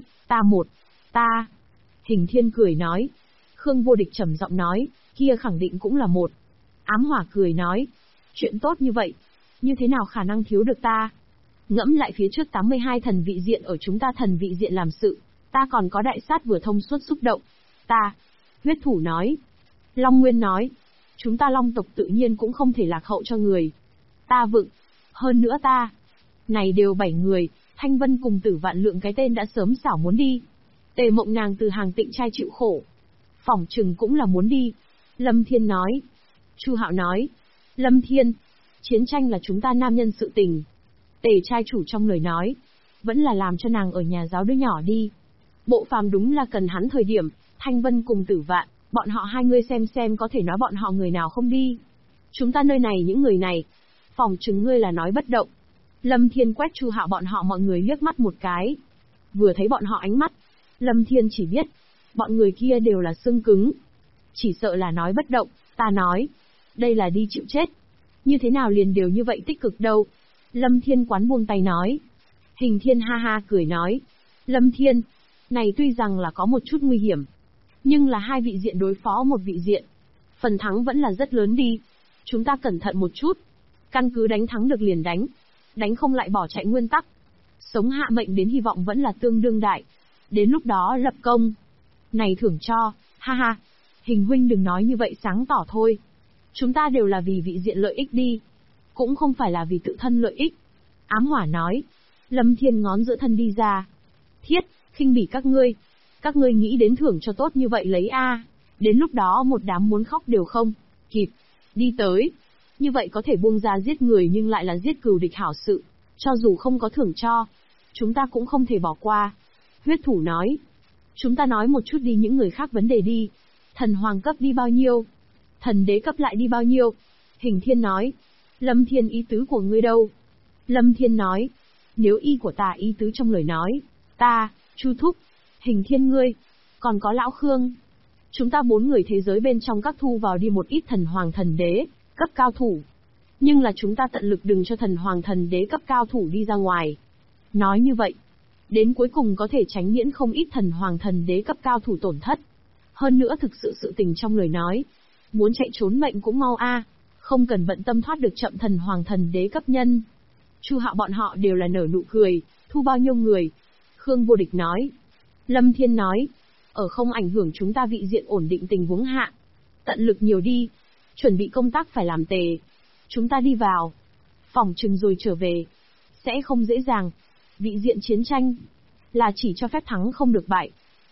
Ta. Hình Thiên cười nói. Khương Vô Địch trầm giọng nói. Kia khẳng định cũng là một. Ám Hỏa cười nói. Chuyện tốt như vậy, như thế nào khả năng thiếu được ta? Ngẫm lại phía trước 82 thần vị diện ở chúng ta thần vị diện làm sự, ta còn có đại sát vừa thông suốt xúc động. Ta. Huyết Thủ nói. Long Nguyên nói. Chúng ta Long tộc tự nhiên cũng không thể lạc hậu cho người. Ta vựng. Hơn nữa ta. Này đều 7 người, Thanh Vân cùng Tử Vạn Lượng cái tên đã sớm xảo muốn đi. Tề Mộng nàng từ hàng tịnh trai chịu khổ. Phỏng chừng cũng là muốn đi. Lâm Thiên nói. Chu Hạo nói. Lâm Thiên, chiến tranh là chúng ta nam nhân sự tình. Tề trai chủ trong lời nói. Vẫn là làm cho nàng ở nhà giáo đứa nhỏ đi. Bộ phàm đúng là cần hắn thời điểm, Thanh Vân cùng Tử Vạn, bọn họ hai người xem có thể nói bọn họ người nào không đi. Chúng ta nơi này những người này, phỏng chừng ngươi là nói bất động. Lâm Thiên quét Chu Hạo bọn họ mọi người liếc mắt một cái. Vừa thấy bọn họ ánh mắt, Lâm Thiên chỉ biết, bọn người kia đều là xương cứng. Chỉ sợ là nói bất động, ta nói. Đây là đi chịu chết. Như thế nào liền đều như vậy tích cực đâu. Lâm Thiên quán buông tay nói. Hình Thiên ha ha cười nói. Lâm Thiên, này tuy rằng là có một chút nguy hiểm, nhưng là hai vị diện đối phó một vị diện. Phần thắng vẫn là rất lớn đi. Chúng ta cẩn thận một chút. Căn cứ đánh thắng được liền đánh. Đánh không lại bỏ chạy nguyên tắc. Sống hạ mệnh đến hy vọng vẫn là tương đương đại. Đến lúc đó lập công. Này thưởng cho, ha ha. Hình huynh đừng nói như vậy sáng tỏ thôi. Chúng ta đều là vì vị diện lợi ích đi. Cũng không phải là vì tự thân lợi ích. Ám Hỏa nói. Lâm Thiên ngón giữa thân đi ra. Thiết, khinh bỉ các ngươi. Các ngươi nghĩ đến thưởng cho tốt như vậy lấy a. Đến lúc đó một đám muốn khóc đều không kịp. Đi tới. Như vậy có thể buông ra giết người nhưng lại là giết cừu địch hảo sự. Cho dù không có thưởng cho, chúng ta cũng không thể bỏ qua. Huyết Thủ nói. Chúng ta nói một chút đi những người khác vấn đề đi. Thần hoàng cấp đi bao nhiêu? Thần đế cấp lại đi bao nhiêu? Hình Thiên nói. Lâm Thiên ý tứ của ngươi đâu? Lâm Thiên nói. Nếu ý của ta ý tứ trong lời nói, ta, Chu Thúc, Hình Thiên ngươi, còn có Lão Khương. Chúng ta 4 người thế giới bên trong các thu vào đi một ít thần hoàng thần đế, cấp cao thủ. Nhưng là chúng ta tận lực đừng cho thần hoàng thần đế cấp cao thủ đi ra ngoài. Nói như vậy, đến cuối cùng có thể tránh miễn không ít thần hoàng thần đế cấp cao thủ tổn thất. Hơn nữa thực sự tình trong lời nói, muốn chạy trốn mệnh cũng mau a, không cần bận tâm thoát được chậm thần hoàng thần đế cấp nhân. Chu Hạo bọn họ đều là nở nụ cười, thu bao nhiêu người? Khương Vô Địch nói. Lâm Thiên nói, ở không ảnh hưởng chúng ta vị diện ổn định tình huống hạ, tận lực nhiều đi, chuẩn bị công tác phải làm tề. Chúng ta đi vào, phòng trừng rồi trở về, sẽ không dễ dàng. Vị diện chiến tranh là chỉ cho phép thắng không được bại.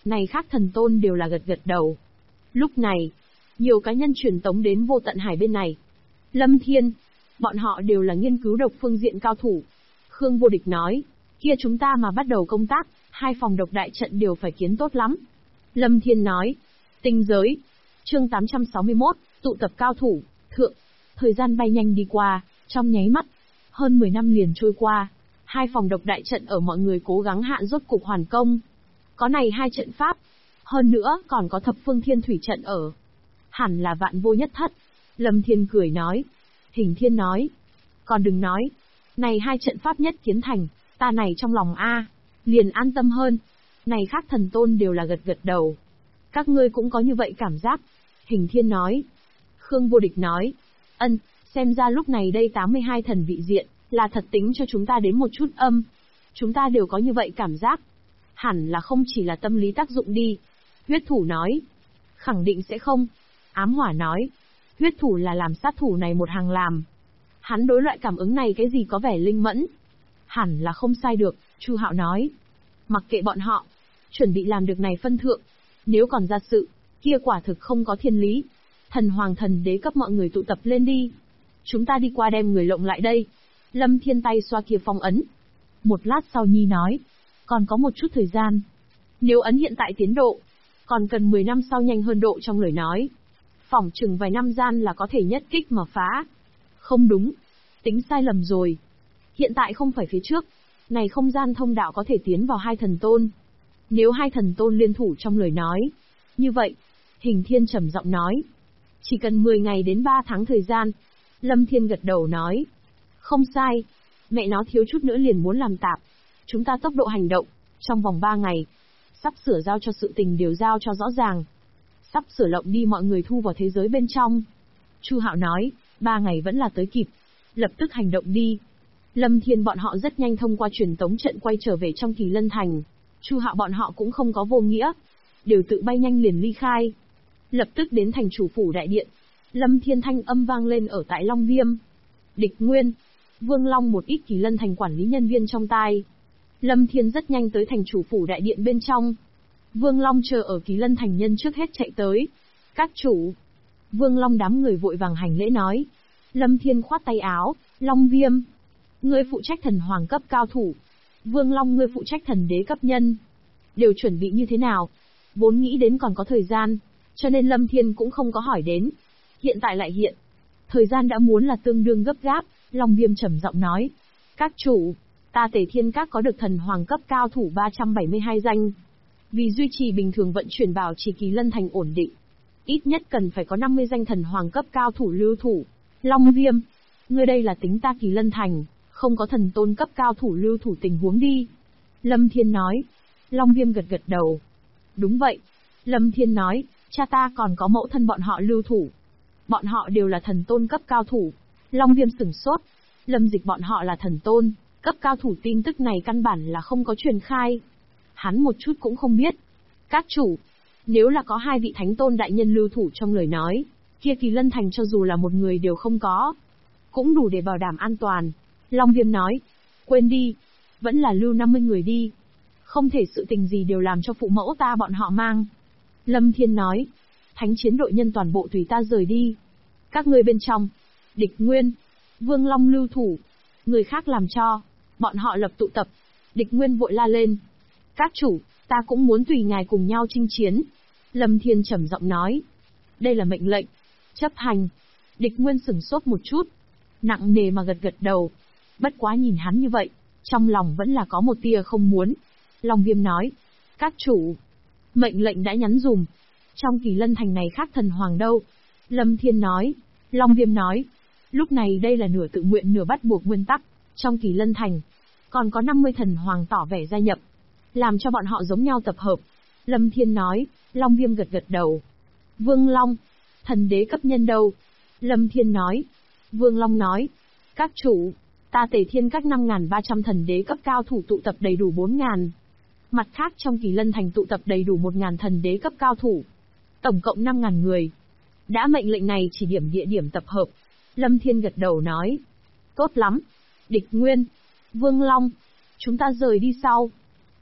Này khác thần tôn đều là gật gật đầu. Lúc này, nhiều cá nhân truyền tống đến Vô Tận Hải bên này. Lâm Thiên, bọn họ đều là nghiên cứu độc phương diện cao thủ. Khương Vô Địch nói, kia chúng ta mà bắt đầu công tác, 2 phòng độc đại trận đều phải kiến tốt lắm. Lâm Thiên nói, tinh giới. Chương 861, tụ tập cao thủ, thượng. Thời gian bay nhanh đi qua, trong nháy mắt. Hơn 10 năm liền trôi qua. 2 phòng độc đại trận ở mọi người cố gắng hạn rốt cục hoàn công. Có này 2 trận pháp. Hơn nữa còn có thập phương thiên thủy trận ở. Hẳn là vạn vô nhất thất. Lâm Thiên cười nói. Hình Thiên nói. Còn đừng nói. Này 2 trận pháp nhất kiến thành, ta này trong lòng liền an tâm hơn. Này khác thần tôn đều là gật gật đầu. Các ngươi cũng có như vậy cảm giác. Hình Thiên nói. Khương Vô Địch nói. Ân, xem ra lúc này đây 82 thần vị diện, là thật tính cho chúng ta đến một chút âm. Chúng ta đều có như vậy cảm giác. Hẳn là không chỉ là tâm lý tác dụng đi. Huyết Thủ nói. Khẳng định sẽ không. Ám Hỏa nói. Huyết Thủ là làm sát thủ này một hàng làm. Hắn đối loại cảm ứng này cái gì có vẻ linh mẫn. Hẳn là không sai được, Chu Hạo nói. Mặc kệ bọn họ, chuẩn bị làm được này phân thượng. Nếu còn ra sự, kia quả thực không có thiên lý. Thần Hoàng thần đế cấp mọi người tụ tập lên đi. Chúng ta đi qua đem người lộng lại đây. Lâm Thiên tay xoa kia phong ấn. Một lát sau Nhi nói. Còn có một chút thời gian. Nếu ấn hiện tại tiến độ, còn cần 10 năm sau nhanh hơn độ trong lời nói. Phỏng chừng vài năm gian là có thể nhất kích mà phá. Không đúng. Tính sai lầm rồi. Hiện tại không phải phía trước. Này không gian thông đạo có thể tiến vào 2 thần tôn. Nếu 2 thần tôn liên thủ trong lời nói. Như vậy, Hình Thiên trầm giọng nói. Chỉ cần 10 ngày đến 3 tháng thời gian. Lâm Thiên gật đầu nói. Không sai. Mẹ nó thiếu chút nữa liền muốn làm tạp. Chúng ta tốc độ hành động. Trong vòng 3 ngày. Sắp sửa giao cho sự tình đều giao cho rõ ràng. Sắp sửa lộng đi mọi người thu vào thế giới bên trong. Chu Hạo nói. 3 ngày vẫn là tới kịp. Lập tức hành động đi. Lâm Thiên bọn họ rất nhanh thông qua truyền tống trận quay trở về trong Kỳ Lân Thành. Chu Hạo bọn họ cũng không có vô nghĩa. Đều tự bay nhanh liền ly khai. Lập tức đến thành chủ phủ đại điện. Lâm Thiên thanh âm vang lên ở tại Long Viêm. Địch Nguyên, Vương Long một ít Kỳ Lân Thành quản lý nhân viên trong tai. Lâm Thiên rất nhanh tới thành chủ phủ đại điện bên trong. Vương Long chờ ở Kỳ Lân Thành nhân trước hết chạy tới. Các chủ. Vương Long đám người vội vàng hành lễ nói. Lâm Thiên khoát tay áo. Long Viêm, ngươi phụ trách thần hoàng cấp cao thủ. Vương Long ngươi phụ trách thần đế cấp nhân. Đều chuẩn bị như thế nào? Vốn nghĩ đến còn có thời gian, cho nên Lâm Thiên cũng không có hỏi đến. Hiện tại lại hiện. Thời gian đã muốn là tương đương gấp gáp. Long Viêm trầm giọng nói. Các chủ, ta Tề Thiên Các có được thần hoàng cấp cao thủ 372 danh. Vì duy trì bình thường vận chuyển bảo trì Kỳ Lân Thành ổn định, ít nhất cần phải có 50 danh thần hoàng cấp cao thủ lưu thủ. Long Viêm, ngươi đây là tính ta Kỳ Lân Thành không có thần tôn cấp cao thủ lưu thủ tình huống đi. Lâm Thiên nói. Long Viêm gật gật đầu. Đúng vậy. Lâm Thiên nói, cha ta còn có mẫu thân bọn họ lưu thủ. Bọn họ đều là thần tôn cấp cao thủ. Long Viêm sửng sốt. Lâm Dịch bọn họ là thần tôn cấp cao thủ, tin tức này căn bản là không có truyền khai. Hắn một chút cũng không biết. Các chủ, nếu là có 2 vị thánh tôn đại nhân lưu thủ trong lời nói, kia Kỳ Lân Thành cho dù là một người đều không có, cũng đủ để bảo đảm an toàn. Long Viêm nói. Quên đi. Vẫn là lưu 50 người đi. Không thể sự tình gì đều làm cho phụ mẫu ta bọn họ mang. Lâm Thiên nói. Thánh chiến đội nhân toàn bộ tùy ta rời đi. Các ngươi bên trong. Địch Nguyên, Vương Long lưu thủ. Người khác làm cho. Bọn họ lập tụ tập. Địch Nguyên vội la lên. Các chủ, ta cũng muốn tùy ngài cùng nhau chinh chiến. Lâm Thiên trầm giọng nói. Đây là mệnh lệnh. Chấp hành. Địch Nguyên sửng sốt một chút. Nặng nề mà gật gật đầu. Bất quá nhìn hắn như vậy, trong lòng vẫn là có một tia không muốn. Long Viêm nói. Các chủ, mệnh lệnh đã nhắn dùm. Trong Kỳ Lân Thành này khác thần hoàng đâu? Lâm Thiên nói. Long Viêm nói. Lúc này đây là nửa tự nguyện nửa bắt buộc nguyên tắc. Trong Kỳ Lân Thành, còn có 50 thần hoàng tỏ vẻ gia nhập, làm cho bọn họ giống nhau tập hợp. Lâm Thiên nói. Long Viêm gật gật đầu. Vương Long, thần đế cấp nhân đâu? Lâm Thiên nói. Vương Long nói. Các chủ, ta Tề Thiên Các 5.300 thần đế cấp cao thủ tụ tập đầy đủ 4.000. Mặt khác trong Kỳ Lân Thành tụ tập đầy đủ 1.000 thần đế cấp cao thủ. Tổng cộng 5.000 người. Đã mệnh lệnh này chỉ điểm địa điểm tập hợp. Lâm Thiên gật đầu nói. Tốt lắm. Địch Nguyên, Vương Long, chúng ta rời đi sau.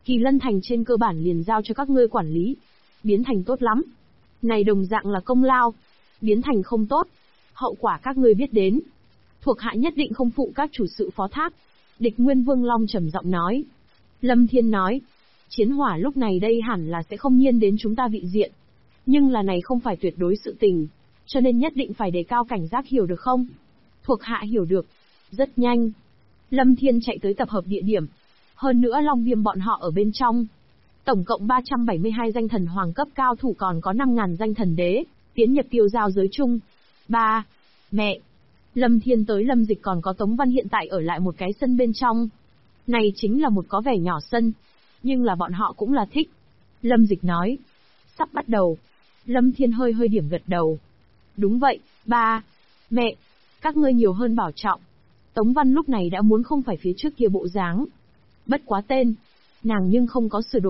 Kỳ Lân Thành trên cơ bản liền giao cho các ngươi quản lý. Biến thành tốt lắm. Này đồng dạng là công lao. Biến thành không tốt. Hậu quả các ngươi biết đến. Thuộc hạ nhất định không phụ các chủ sự phó thác. Địch Nguyên Vương Long trầm giọng nói. Lâm Thiên nói. Chiến hỏa lúc này đây hẳn là sẽ không nhiên đến chúng ta vị diện. Nhưng là này không phải tuyệt đối sự tình. Cho nên nhất định phải đề cao cảnh giác, hiểu được không? Thuộc hạ hiểu được. Rất nhanh. Lâm Thiên chạy tới tập hợp địa điểm. Hơn nữa Long Viêm bọn họ ở bên trong. Tổng cộng 372 danh thần hoàng cấp cao thủ, còn có 5.000 danh thần đế, tiến nhập tiêu giao giới chung. Mẹ! Lâm Thiên tới Lâm Dịch còn có Tống Văn hiện tại ở lại một cái sân bên trong. Này chính là một có vẻ nhỏ sân. Nhưng là bọn họ cũng là thích. Lâm Dịch nói. Sắp bắt đầu. Lâm Thiên hơi điểm gật đầu. Đúng vậy, mẹ! Các ngươi nhiều hơn bảo trọng. Tống Văn lúc này đã muốn không phải phía trước kia bộ dáng. Bất quá tên. Nàng nhưng không có sửa đổi.